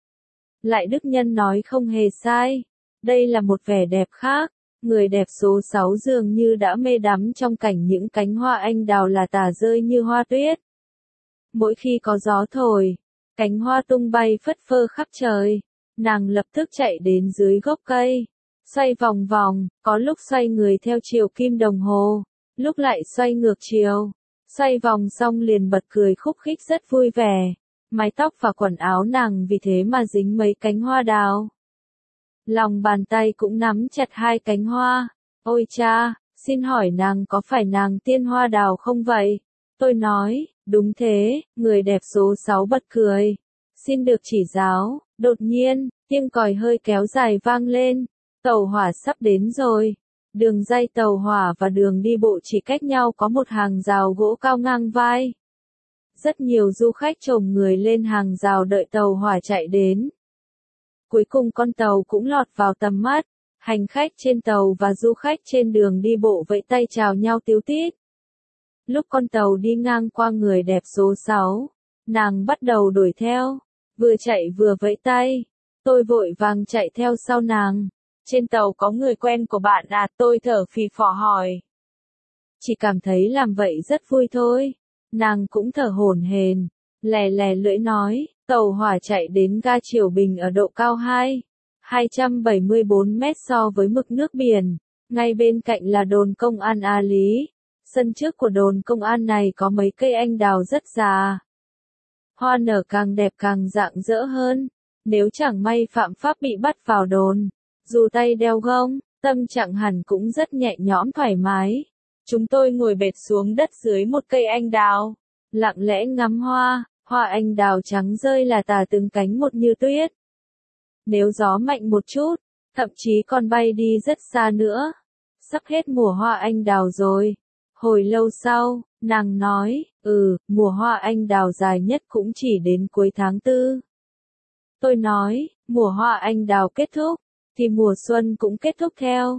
Lại Đức Nhân nói không hề sai. Đây là một vẻ đẹp khác. Người đẹp số 6 dường như đã mê đắm trong cảnh những cánh hoa anh đào lả tả rơi như hoa tuyết. Mỗi khi có gió thổi, cánh hoa tung bay phất phơ khắp trời. Nàng lập tức chạy đến dưới gốc cây, xoay vòng vòng, có lúc xoay người theo chiều kim đồng hồ, lúc lại xoay ngược chiều. Xoay vòng xong liền bật cười khúc khích rất vui vẻ. Mái tóc và quần áo nàng vì thế mà dính mấy cánh hoa đào. Lòng bàn tay cũng nắm chặt hai cánh hoa. Ôi cha, xin hỏi nàng có phải nàng tiên hoa đào không vậy? Tôi nói, đúng thế, người đẹp số 6 bật cười. Xin được chỉ giáo. Đột nhiên, tiếng còi hơi kéo dài vang lên. Tàu hỏa sắp đến rồi. Đường ray tàu hỏa và đường đi bộ chỉ cách nhau có một hàng rào gỗ cao ngang vai. Rất nhiều du khách chồm người lên hàng rào đợi tàu hỏa chạy đến. Cuối cùng con tàu cũng lọt vào tầm mắt. Hành khách trên tàu và du khách trên đường đi bộ vẫy tay chào nhau tíu tít. Lúc con tàu đi ngang qua người đẹp số 6, nàng bắt đầu đuổi theo. Vừa chạy vừa vẫy tay. Tôi vội vàng chạy theo sau nàng. Trên tàu có người quen của bạn à? Tôi thở phì phò hỏi. Chỉ cảm thấy làm vậy rất vui thôi. Nàng cũng thở hổn hển, lè lè lưỡi nói, tàu hỏa chạy đến ga Triều Bình ở độ cao 274 mét so với mực nước biển. Ngay bên cạnh là đồn công an A Lý. Sân trước của đồn công an này có mấy cây anh đào rất già. Hoa nở càng đẹp càng rạng rỡ hơn. Nếu chẳng may phạm pháp bị bắt vào đồn, dù tay đeo gông, tâm trạng hẳn cũng rất nhẹ nhõm thoải mái. Chúng tôi ngồi bệt xuống đất dưới một cây anh đào, lặng lẽ ngắm hoa, hoa anh đào trắng rơi lả tả từng cánh một như tuyết. Nếu gió mạnh một chút, thậm chí còn bay đi rất xa nữa. Sắp hết mùa hoa anh đào rồi. Hồi lâu sau, nàng nói, mùa hoa anh đào dài nhất cũng chỉ đến cuối tháng 4. Tôi nói, mùa hoa anh đào kết thúc, thì mùa xuân cũng kết thúc theo.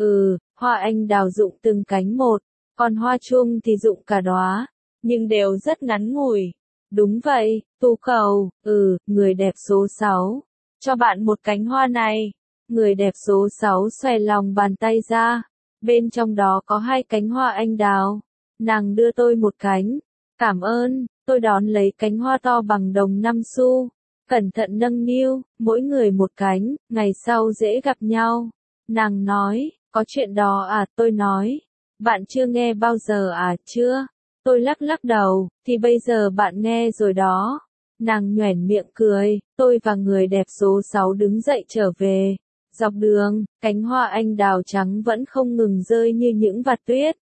Hoa anh đào rụng từng cánh một, còn hoa chuông thì rụng cả đóa, nhưng đều rất ngắn ngủi. Đúng vậy, Tu Cầu, người đẹp số 6, cho bạn một cánh hoa này. Người đẹp số 6 xòe lòng bàn tay ra, bên trong đó có hai cánh hoa anh đào. Nàng đưa tôi một cánh. Cảm ơn, tôi đón lấy cánh hoa to bằng đồng 5 xu. Cẩn thận nâng niu, mỗi người một cánh, ngày sau dễ gặp nhau. Nàng nói, có chuyện đó à? Tôi nói, bạn chưa nghe bao giờ à? Chưa. Tôi lắc lắc đầu, thì bây giờ bạn nghe rồi đó. Nàng nhoẻn miệng cười, tôi và người đẹp số 6 đứng dậy trở về. Dọc đường, cánh hoa anh đào trắng vẫn không ngừng rơi như những vạt tuyết.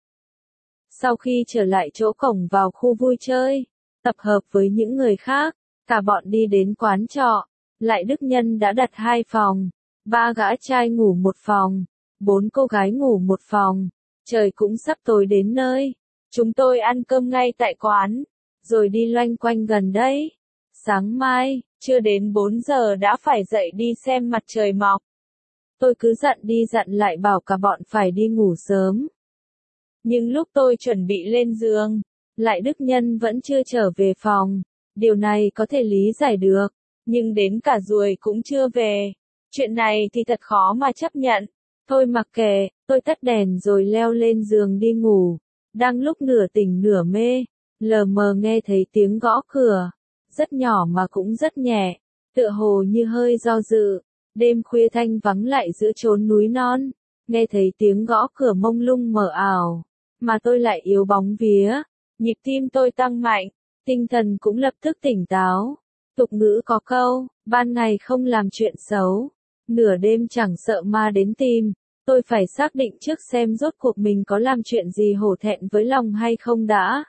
Sau khi trở lại chỗ cổng vào khu vui chơi, tập hợp với những người khác, cả bọn đi đến quán trọ. Lại Đức Nhân đã đặt 2 phòng, 3 gã trai ngủ một phòng, 4 cô gái ngủ một phòng. Trời cũng sắp tối đến nơi. Chúng tôi ăn cơm ngay tại quán, rồi đi loanh quanh gần đây. Sáng mai, chưa đến 4 giờ đã phải dậy đi xem mặt trời mọc. Tôi cứ dặn đi dặn lại bảo cả bọn phải đi ngủ sớm. Nhưng lúc tôi chuẩn bị lên giường, Lại Đức Nhân vẫn chưa trở về phòng. Điều này có thể lý giải được, nhưng đến cả ruồi cũng chưa về. Chuyện này thì thật khó mà chấp nhận. Thôi mặc kệ, tôi tắt đèn rồi leo lên giường đi ngủ. Đang lúc nửa tỉnh nửa mê, lờ mờ nghe thấy tiếng gõ cửa. Rất nhỏ mà cũng rất nhẹ, tựa hồ như hơi do dự. Đêm khuya thanh vắng lại giữa chốn núi non, nghe thấy tiếng gõ cửa mông lung mờ ảo, mà tôi lại yếu bóng vía. Nhịp tim tôi tăng mạnh, tinh thần cũng lập tức tỉnh táo. Tục ngữ có câu, ban ngày không làm chuyện xấu, nửa đêm chẳng sợ ma đến tìm. Tôi phải xác định trước xem rốt cuộc mình có làm chuyện gì hổ thẹn với lòng hay không đã.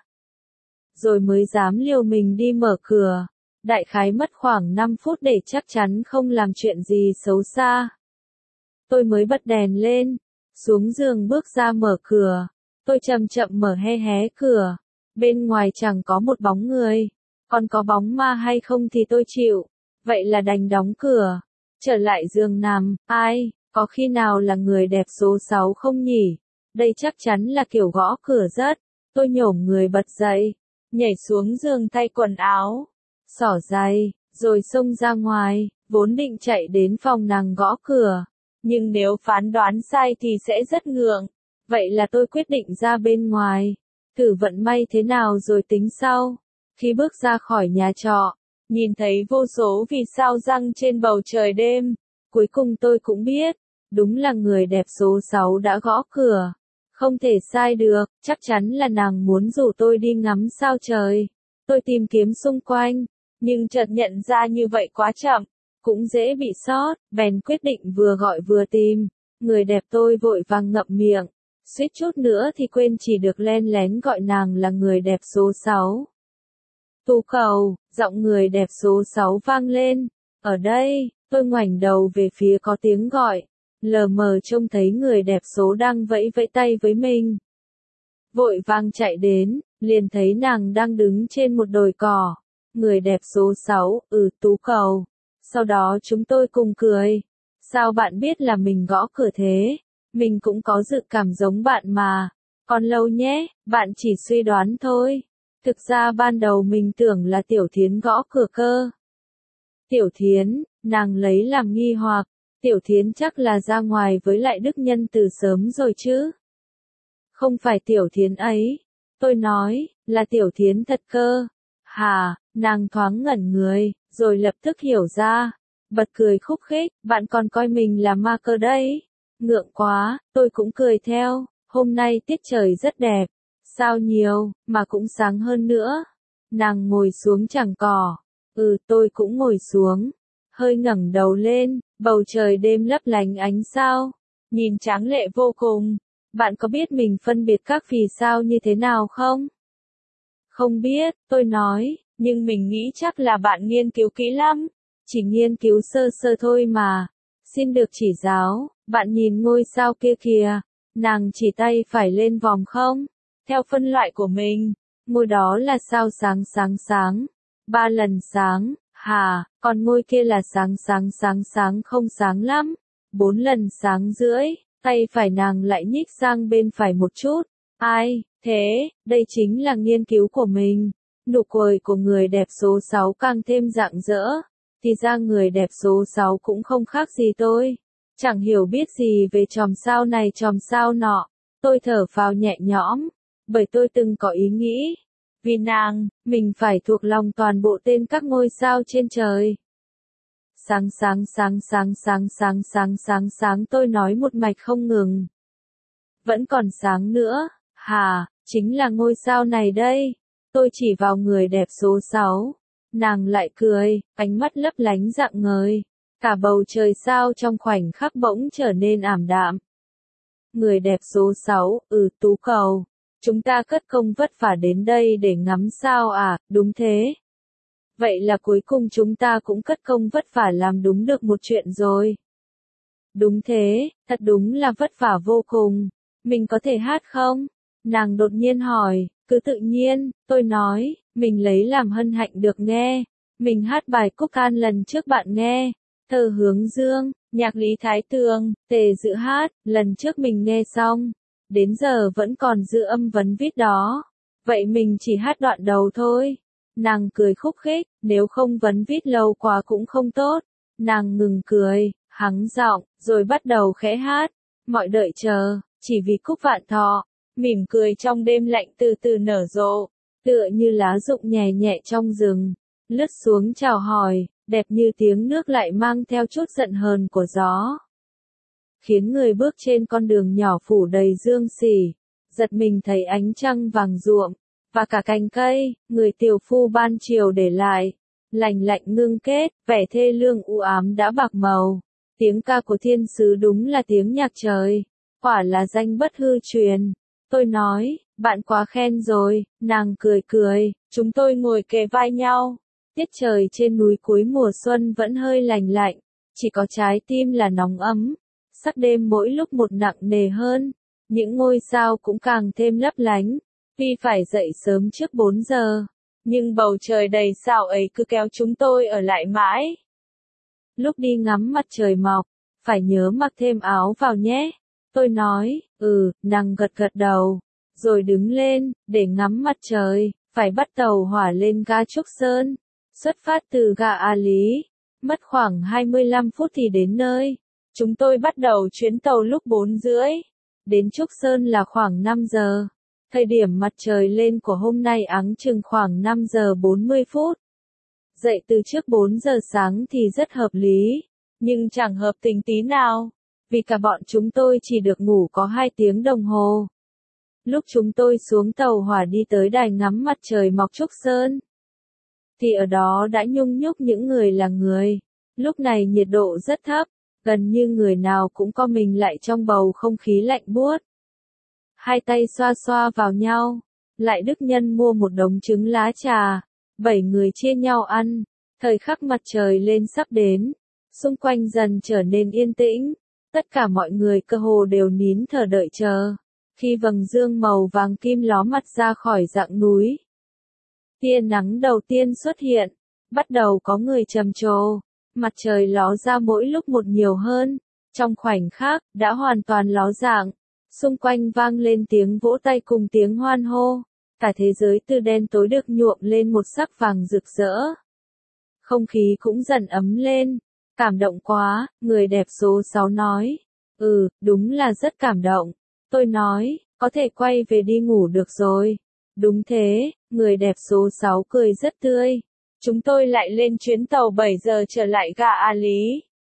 Rồi mới dám liều mình đi mở cửa. Đại khái mất khoảng 5 phút để chắc chắn không làm chuyện gì xấu xa. Tôi mới bật đèn lên, xuống giường bước ra mở cửa. Tôi chậm chậm mở hé hé cửa. Bên ngoài chẳng có một bóng người. Còn có bóng ma hay không thì tôi chịu. Vậy là đành đóng cửa. Trở lại giường nằm, ai, có khi nào là người đẹp số 6 không nhỉ? Đây chắc chắn là kiểu gõ cửa rất. Tôi nhổm người bật dậy, nhảy xuống giường thay quần áo, xỏ giày, rồi xông ra ngoài, vốn định chạy đến phòng nàng gõ cửa. Nhưng nếu phán đoán sai thì sẽ rất ngượng. Vậy là tôi quyết định ra bên ngoài, thử vận may thế nào rồi tính sau. Khi bước ra khỏi nhà trọ, nhìn thấy vô số vì sao răng trên bầu trời đêm, cuối cùng tôi cũng biết, đúng là người đẹp số 6 đã gõ cửa. Không thể sai được, chắc chắn là nàng muốn rủ tôi đi ngắm sao trời. Tôi tìm kiếm xung quanh, nhưng chợt nhận ra như vậy quá chậm, cũng dễ bị sót, bèn quyết định vừa gọi vừa tìm. Người đẹp tôi vội vàng ngậm miệng, suýt chút nữa thì quên chỉ được len lén gọi nàng là người đẹp số 6. Tú cầu, giọng người đẹp số 6 vang lên. Ở đây, tôi ngoảnh đầu về phía có tiếng gọi. Lờ mờ trông thấy người đẹp số đang vẫy vẫy tay với mình. Vội vàng chạy đến, liền thấy nàng đang đứng trên một đồi cỏ. Người đẹp số 6, Tú cầu. Sau đó chúng tôi cùng cười. Sao bạn biết là mình gõ cửa thế? Mình cũng có dự cảm giống bạn mà. Còn lâu nhé, bạn chỉ suy đoán thôi. Thực ra ban đầu mình tưởng là Tiểu Thiến gõ cửa cơ. Tiểu Thiến, nàng lấy làm nghi hoặc. Tiểu Thiến chắc là ra ngoài với lại Đức Nhân từ sớm rồi chứ. Không phải Tiểu Thiến ấy. Tôi nói, là Tiểu Thiến thật cơ. Hà, nàng thoáng ngẩn người, rồi lập tức hiểu ra. Bật cười khúc khích, bạn còn coi mình là ma cơ đấy. Ngượng quá, tôi cũng cười theo. Hôm nay tiết trời rất đẹp. Sao nhiều, mà cũng sáng hơn nữa. Nàng ngồi xuống chẳng cỏ. Tôi cũng ngồi xuống. Hơi ngẩng đầu lên, bầu trời đêm lấp lánh ánh sao. Nhìn tráng lệ vô cùng. Bạn có biết mình phân biệt các vì sao như thế nào không? Không biết, tôi nói, nhưng mình nghĩ chắc là bạn nghiên cứu kỹ lắm. Chỉ nghiên cứu sơ sơ thôi mà. Xin được chỉ giáo, bạn nhìn ngôi sao kia kìa. Nàng chỉ tay phải lên vòng không? Theo phân loại của mình, ngôi đó là sao sáng sáng sáng. 3 lần sáng, còn ngôi kia là sáng sáng sáng sáng không sáng lắm. 4 lần sáng rưỡi, tay phải nàng lại nhích sang bên phải một chút. Ai, thế, đây chính là nghiên cứu của mình. Nụ cười của người đẹp số 6 càng thêm rạng rỡ. Thì ra người đẹp số 6 cũng không khác gì tôi. Chẳng hiểu biết gì về chòm sao này chòm sao nọ. Tôi thở phào nhẹ nhõm. Bởi tôi từng có ý nghĩ. Vì nàng, mình phải thuộc lòng toàn bộ tên các ngôi sao trên trời. Sáng sáng sáng sáng sáng sáng sáng sáng sáng tôi nói một mạch không ngừng. Vẫn còn sáng nữa, chính là ngôi sao này đây. Tôi chỉ vào người đẹp số 6. Nàng lại cười, ánh mắt lấp lánh rạng ngời. Cả bầu trời sao trong khoảnh khắc bỗng trở nên ảm đạm. Người đẹp số 6, Tú cầu. Chúng ta cất công vất vả đến đây để ngắm sao à, đúng thế. Vậy là cuối cùng chúng ta cũng cất công vất vả làm đúng được một chuyện rồi. Đúng thế, thật đúng là vất vả vô cùng. Mình có thể hát không? Nàng đột nhiên hỏi, cứ tự nhiên, tôi nói, mình lấy làm hân hạnh được nghe. Mình hát bài Cúc Can lần trước bạn nghe. Thơ Hướng Dương, nhạc Lý Thái Tường, Tề Dự hát, lần trước mình nghe xong. Đến giờ vẫn còn giữ âm vấn vít đó. Vậy mình chỉ hát đoạn đầu thôi. Nàng cười khúc khích, nếu không vấn vít lâu quá cũng không tốt. Nàng ngừng cười, hắng giọng, rồi bắt đầu khẽ hát. Mọi đợi chờ, chỉ vì Cúc vạn thọ. Mỉm cười trong đêm lạnh từ từ nở rộ. Tựa như lá rụng nhẹ nhẹ trong rừng. Lướt xuống chào hỏi, đẹp như tiếng nước lại mang theo chút giận hờn của gió. Khiến người bước trên con đường nhỏ phủ đầy dương xỉ, giật mình thấy ánh trăng vàng ruộm, và cả cành cây, người tiểu phu ban chiều để lại, lành lạnh ngưng kết, vẻ thê lương u ám đã bạc màu, Tiếng ca của thiên sứ đúng là tiếng nhạc trời, quả là danh bất hư truyền. Tôi nói, bạn quá khen rồi, nàng cười cười, chúng tôi ngồi kề vai nhau. Tiết trời trên núi cuối mùa xuân vẫn hơi lành lạnh, chỉ có trái tim là nóng ấm. Sắc đêm mỗi lúc một nặng nề hơn, những ngôi sao cũng càng thêm lấp lánh. Tuy phải dậy sớm trước 4 giờ, nhưng bầu trời đầy sao ấy cứ kéo chúng tôi ở lại mãi. Lúc đi ngắm mặt trời mọc, phải nhớ mặc thêm áo vào nhé. Tôi nói, nàng gật gật đầu, rồi đứng lên, để ngắm mặt trời, phải bắt tàu hỏa lên ga Trúc Sơn. Xuất phát từ ga A Lý, mất khoảng 25 phút thì đến nơi. Chúng tôi bắt đầu chuyến tàu lúc 4 rưỡi, đến Trúc Sơn là khoảng 5 giờ. Thời điểm mặt trời lên của hôm nay áng chừng khoảng 5 giờ 40 phút. Dậy từ trước 4 giờ sáng thì rất hợp lý, nhưng chẳng hợp tình tí nào, vì cả bọn chúng tôi chỉ được ngủ có 2 tiếng đồng hồ. Lúc chúng tôi xuống tàu hỏa đi tới đài ngắm mặt trời mọc Trúc Sơn, thì ở đó đã nhung nhúc những người là người. Lúc này nhiệt độ rất thấp, gần như người nào cũng co mình lại trong bầu không khí lạnh buốt. Hai tay xoa xoa vào nhau, lại Đức Nhân mua một đống trứng lá trà, 7 người chia nhau ăn. Thời khắc mặt trời lên sắp đến, xung quanh dần trở nên yên tĩnh, tất cả mọi người cơ hồ đều nín thở đợi chờ. Khi vầng dương màu vàng kim ló mặt ra khỏi rặng núi, tia nắng đầu tiên xuất hiện, bắt đầu có người trầm trồ, mặt trời ló ra mỗi lúc một nhiều hơn, trong khoảnh khắc, đã hoàn toàn ló dạng, xung quanh vang lên tiếng vỗ tay cùng tiếng hoan hô, cả thế giới từ đen tối được nhuộm lên một sắc vàng rực rỡ. Không khí cũng dần ấm lên, cảm động quá, người đẹp số 6 nói, đúng là rất cảm động. Tôi nói, có thể quay về đi ngủ được rồi. Đúng thế, người đẹp số 6 cười rất tươi. Chúng tôi lại lên chuyến tàu 7 giờ trở lại ga A Lý.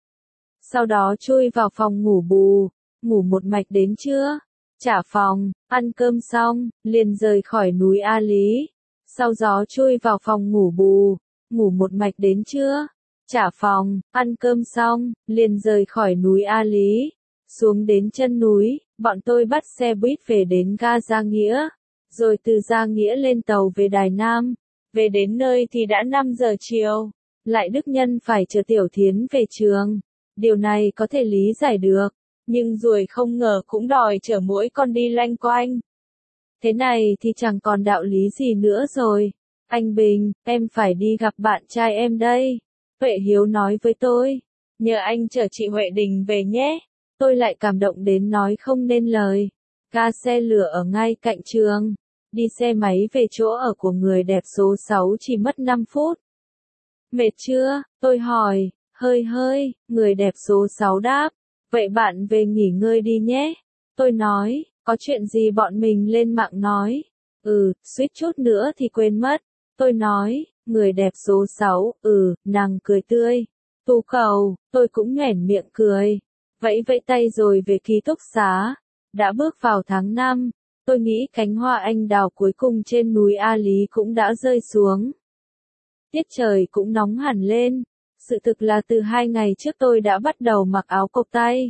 Sau đó chui vào phòng ngủ bù, ngủ một mạch đến trưa. Trả phòng, ăn cơm xong, liền rời khỏi núi A Lý. Sau đó chui vào phòng ngủ bù, ngủ một mạch đến trưa. Trả phòng, ăn cơm xong, liền rời khỏi núi A Lý. Xuống đến chân núi, bọn tôi bắt xe buýt về đến ga Gia Nghĩa, rồi từ Gia Nghĩa lên tàu về Đài Nam. Về đến nơi thì đã 5 giờ chiều, lại Đức Nhân phải chờ Tiểu Thiến về trường. Điều này có thể lý giải được, nhưng ruồi không ngờ cũng đòi chở mỗi con đi loanh quanh. Thế này thì chẳng còn đạo lý gì nữa rồi. Anh Bình, em phải đi gặp bạn trai em đây. Huệ Hiếu nói với tôi, nhờ anh chở chị Huệ Đình về nhé. Tôi lại cảm động đến nói không nên lời. Ga xe lửa ở ngay cạnh trường. Đi xe máy về chỗ ở của người đẹp số 6 chỉ mất 5 phút. Mệt chưa? Tôi hỏi. Hơi, người đẹp số 6 đáp. Vậy bạn về nghỉ ngơi đi nhé. Tôi nói, có chuyện gì bọn mình lên mạng nói. Suýt chút nữa thì quên mất. Tôi nói, người đẹp số 6, nàng cười tươi. Tu cầu, tôi cũng nhoẻn miệng cười. Vẫy tay rồi về ký túc xá. Đã bước vào tháng 5, tôi nghĩ cánh hoa anh đào cuối cùng trên núi A Lý cũng đã rơi xuống. Tiết trời cũng nóng hẳn lên. Sự thực là từ 2 ngày trước tôi đã bắt đầu mặc áo cộc tay.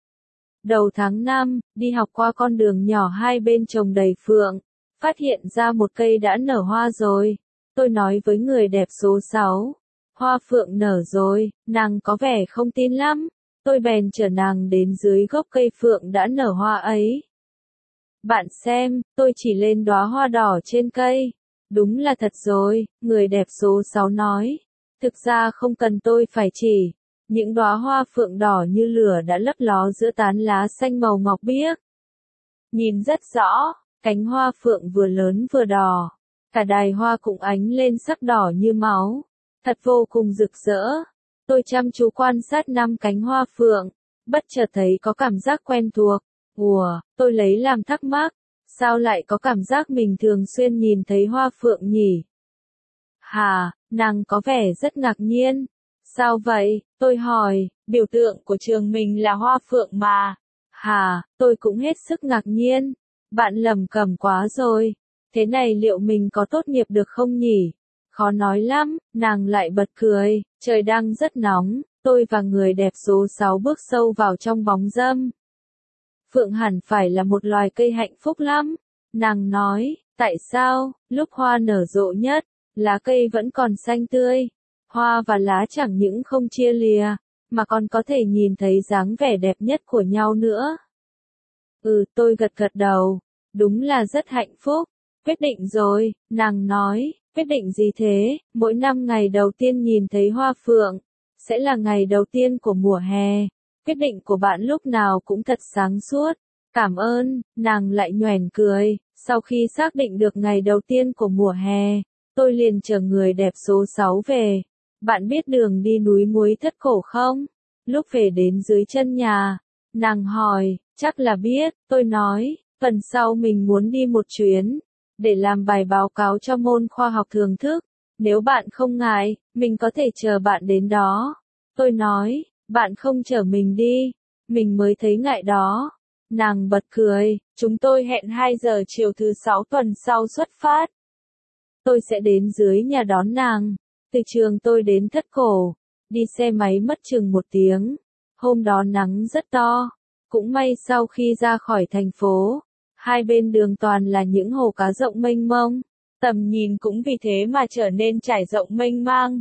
Đầu tháng 5, đi học qua con đường nhỏ hai bên trồng đầy phượng, phát hiện ra một cây đã nở hoa rồi. Tôi nói với người đẹp số 6, hoa phượng nở rồi, nàng có vẻ không tin lắm. Tôi bèn chở nàng đến dưới gốc cây phượng đã nở hoa ấy. Bạn xem, tôi chỉ lên đóa hoa đỏ trên cây. Đúng là thật rồi, người đẹp số 6 nói. Thực ra không cần tôi phải chỉ. Những đóa hoa phượng đỏ như lửa đã lấp ló giữa tán lá xanh màu ngọc biếc. Nhìn rất rõ, cánh hoa phượng vừa lớn vừa đỏ. Cả đài hoa cũng ánh lên sắc đỏ như máu. Thật vô cùng rực rỡ. Tôi chăm chú quan sát 5 cánh hoa phượng, bất chợt thấy có cảm giác quen thuộc. Tôi lấy làm thắc mắc, sao lại có cảm giác mình thường xuyên nhìn thấy hoa phượng nhỉ? Nàng có vẻ rất ngạc nhiên. Sao vậy? Tôi hỏi, biểu tượng của trường mình là hoa phượng mà. Tôi cũng hết sức ngạc nhiên. Bạn lầm cầm quá rồi. Thế này liệu mình có tốt nghiệp được không nhỉ? Khó nói lắm, nàng lại bật cười, trời đang rất nóng, Tôi và người đẹp số 6 bước sâu vào trong bóng râm. Phượng hẳn phải là một loài cây hạnh phúc lắm. Nàng nói, tại sao, lúc hoa nở rộ nhất, lá cây vẫn còn xanh tươi. Hoa và lá chẳng những không chia lìa, mà còn có thể nhìn thấy dáng vẻ đẹp nhất của nhau nữa. Tôi gật gật đầu. Đúng là rất hạnh phúc. Quyết định rồi, nàng nói, quyết định gì thế? Mỗi năm ngày đầu tiên nhìn thấy hoa phượng, sẽ là ngày đầu tiên của mùa hè. Quyết định của bạn lúc nào cũng thật sáng suốt. Cảm ơn, nàng lại nhoẻn cười. Sau khi xác định được ngày đầu tiên của mùa hè, tôi liền chở người đẹp số 6 về. Bạn biết đường đi núi Muối Thất Cổ không? Lúc về đến dưới chân nhà, nàng hỏi, chắc là biết, tôi nói, phần sau mình muốn đi một chuyến, để làm bài báo cáo cho môn khoa học thường thức. Nếu bạn không ngại, mình có thể chờ bạn đến đó. Tôi nói, bạn không chở mình đi, mình mới thấy ngại đó. Nàng bật cười, chúng tôi hẹn 2 giờ chiều thứ 6 tuần sau xuất phát. Tôi sẽ đến dưới nhà đón nàng. Từ trường tôi đến Thất Cổ, đi xe máy mất chừng 1 tiếng. Hôm đó nắng rất to. Cũng may sau khi ra khỏi thành phố, hai bên đường toàn là những hồ cá rộng mênh mông. Tầm nhìn cũng vì thế mà trở nên trải rộng mênh mang.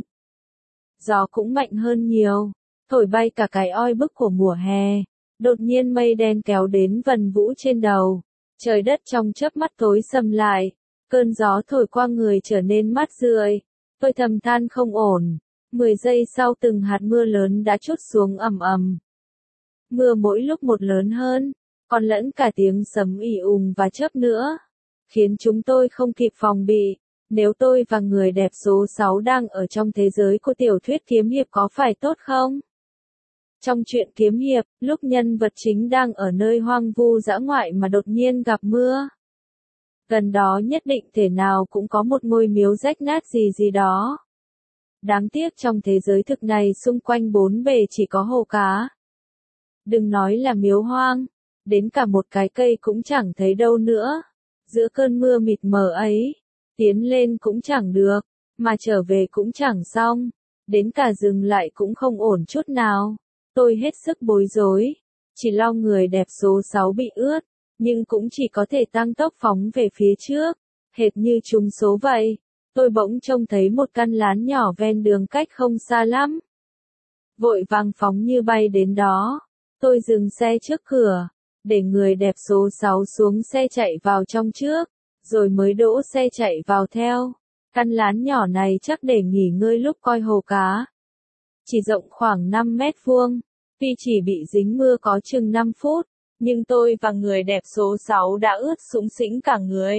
Gió cũng mạnh hơn nhiều, thổi bay cả cái oi bức của mùa hè. Đột nhiên mây đen kéo đến vần vũ trên đầu. Trời đất trong chớp mắt tối sầm lại. Cơn gió thổi qua người trở nên mát rượi. Tôi thầm than không ổn. 10 giây sau từng hạt mưa lớn đã trút xuống ầm ầm. Mưa mỗi lúc một lớn hơn, còn lẫn cả tiếng sấm ì ùng và chớp nữa, khiến chúng tôi không kịp phòng bị. Nếu tôi và người đẹp số 6 đang ở trong thế giới của tiểu thuyết kiếm hiệp có phải tốt không? Trong truyện kiếm hiệp, lúc nhân vật chính đang ở nơi hoang vu dã ngoại mà đột nhiên gặp mưa. Gần đó nhất định thể nào cũng có một ngôi miếu rách nát gì gì đó. Đáng tiếc trong thế giới thực này xung quanh bốn bề chỉ có hồ cá. Đừng nói là miếu hoang, đến cả một cái cây cũng chẳng thấy đâu nữa. Giữa cơn mưa mịt mờ ấy, tiến lên cũng chẳng được, mà trở về cũng chẳng xong, đến cả dừng lại cũng không ổn chút nào. Tôi hết sức bối rối, chỉ lo người đẹp số 6 bị ướt, nhưng cũng chỉ có thể tăng tốc phóng về phía trước, hệt như trúng số vậy. Tôi bỗng trông thấy một căn lán nhỏ ven đường cách không xa lắm. Vội vàng phóng như bay đến đó. Tôi dừng xe trước cửa, để người đẹp số 6 xuống xe chạy vào trong trước, rồi mới đỗ xe chạy vào theo. Căn lán nhỏ này chắc để nghỉ ngơi lúc coi hồ cá. Chỉ rộng khoảng 5 mét vuông, tuy chỉ bị dính mưa có chừng 5 phút, nhưng tôi và người đẹp số 6 đã ướt sũng sĩnh cả người.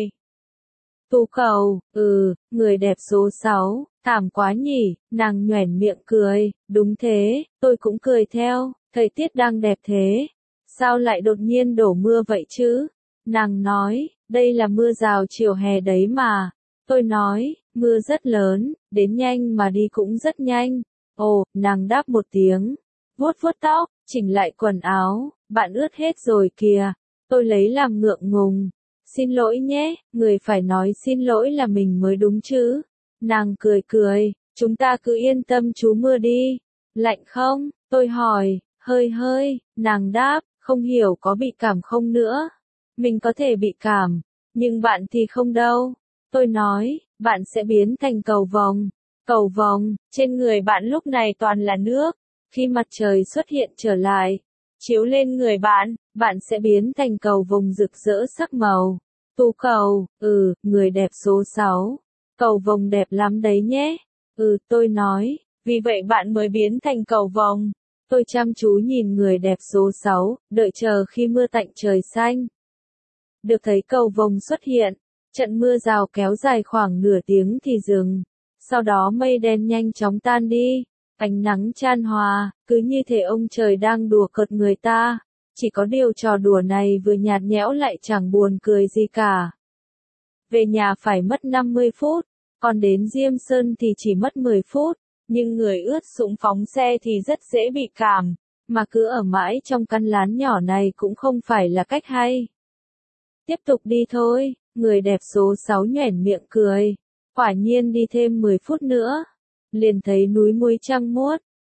Tú cầu, người đẹp số 6, thảm quá nhỉ, nàng nhoẻn miệng cười, đúng thế, tôi cũng cười theo, thời tiết đang đẹp thế, sao lại đột nhiên đổ mưa vậy chứ? Nàng nói, đây là mưa rào chiều hè đấy mà. Tôi nói, mưa rất lớn, đến nhanh mà đi cũng rất nhanh. Ồ, nàng đáp một tiếng, vuốt vuốt tóc, chỉnh lại quần áo, bạn ướt hết rồi kìa. Tôi lấy làm ngượng ngùng. Xin lỗi nhé, người phải nói xin lỗi là mình mới đúng chứ. Nàng cười cười, chúng ta cứ yên tâm trú mưa đi. Lạnh không? Tôi hỏi, hơi, nàng đáp, không hiểu có bị cảm không nữa. Mình có thể bị cảm, nhưng bạn thì không đâu. Tôi nói, bạn sẽ biến thành cầu vồng. Cầu vồng, trên người bạn lúc này toàn là nước. Khi mặt trời xuất hiện trở lại, chiếu lên người bạn, bạn sẽ biến thành cầu vồng rực rỡ sắc màu. Tú cầu, người đẹp số 6. Cầu vồng đẹp lắm đấy nhé. Tôi nói, vì vậy bạn mới biến thành cầu vồng. Tôi chăm chú nhìn người đẹp số 6, đợi chờ khi mưa tạnh trời xanh. Được thấy cầu vồng xuất hiện, trận mưa rào kéo dài khoảng nửa tiếng thì dừng. Sau đó mây đen nhanh chóng tan đi, ánh nắng chan hòa, cứ như thể ông trời đang đùa cợt người ta. Chỉ có điều trò đùa này vừa nhạt nhẽo lại chẳng buồn cười gì cả. Về nhà phải mất 50 phút, còn đến Diêm Sơn thì chỉ mất 10 phút, nhưng người ướt sũng phóng xe thì rất dễ bị cảm, mà cứ ở mãi trong căn lán nhỏ này cũng không phải là cách hay. Tiếp tục đi thôi, người đẹp số 6 nhoẻn miệng cười. Quả nhiên đi thêm 10 phút nữa, liền thấy núi Muối trăng muốt,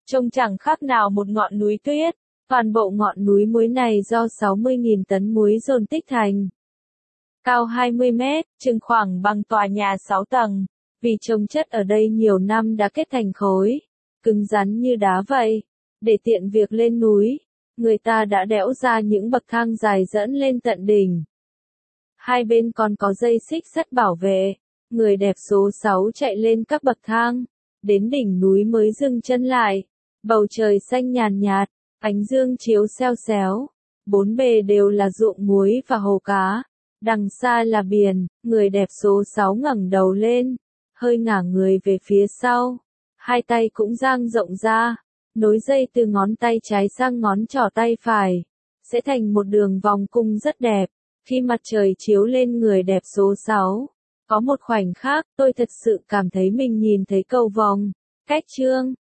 trông chẳng khác nào một ngọn núi tuyết. Toàn bộ ngọn núi muối này do 60.000 tấn muối dồn tích thành. Cao 20 mét, chừng khoảng bằng tòa nhà 6 tầng. Vì trồng chất ở đây nhiều năm đã kết thành khối, cứng rắn như đá vậy. Để tiện việc lên núi, người ta đã đẽo ra những bậc thang dài dẫn lên tận đỉnh. Hai bên còn có dây xích sắt bảo vệ. Người đẹp số 6 chạy lên các bậc thang, đến đỉnh núi mới dừng chân lại. Bầu trời xanh nhàn nhạt, ánh dương chiếu xeo xéo. Bốn bề đều là ruộng muối và hồ cá. Đằng xa là biển, người đẹp số 6 ngẩng đầu lên, hơi ngả người về phía sau. Hai tay cũng dang rộng ra, nối dây từ ngón tay trái sang ngón trỏ tay phải, sẽ thành một đường vòng cung rất đẹp. Khi mặt trời chiếu lên người đẹp số 6, có một khoảnh khắc tôi thật sự cảm thấy mình nhìn thấy cầu vồng. Cách chương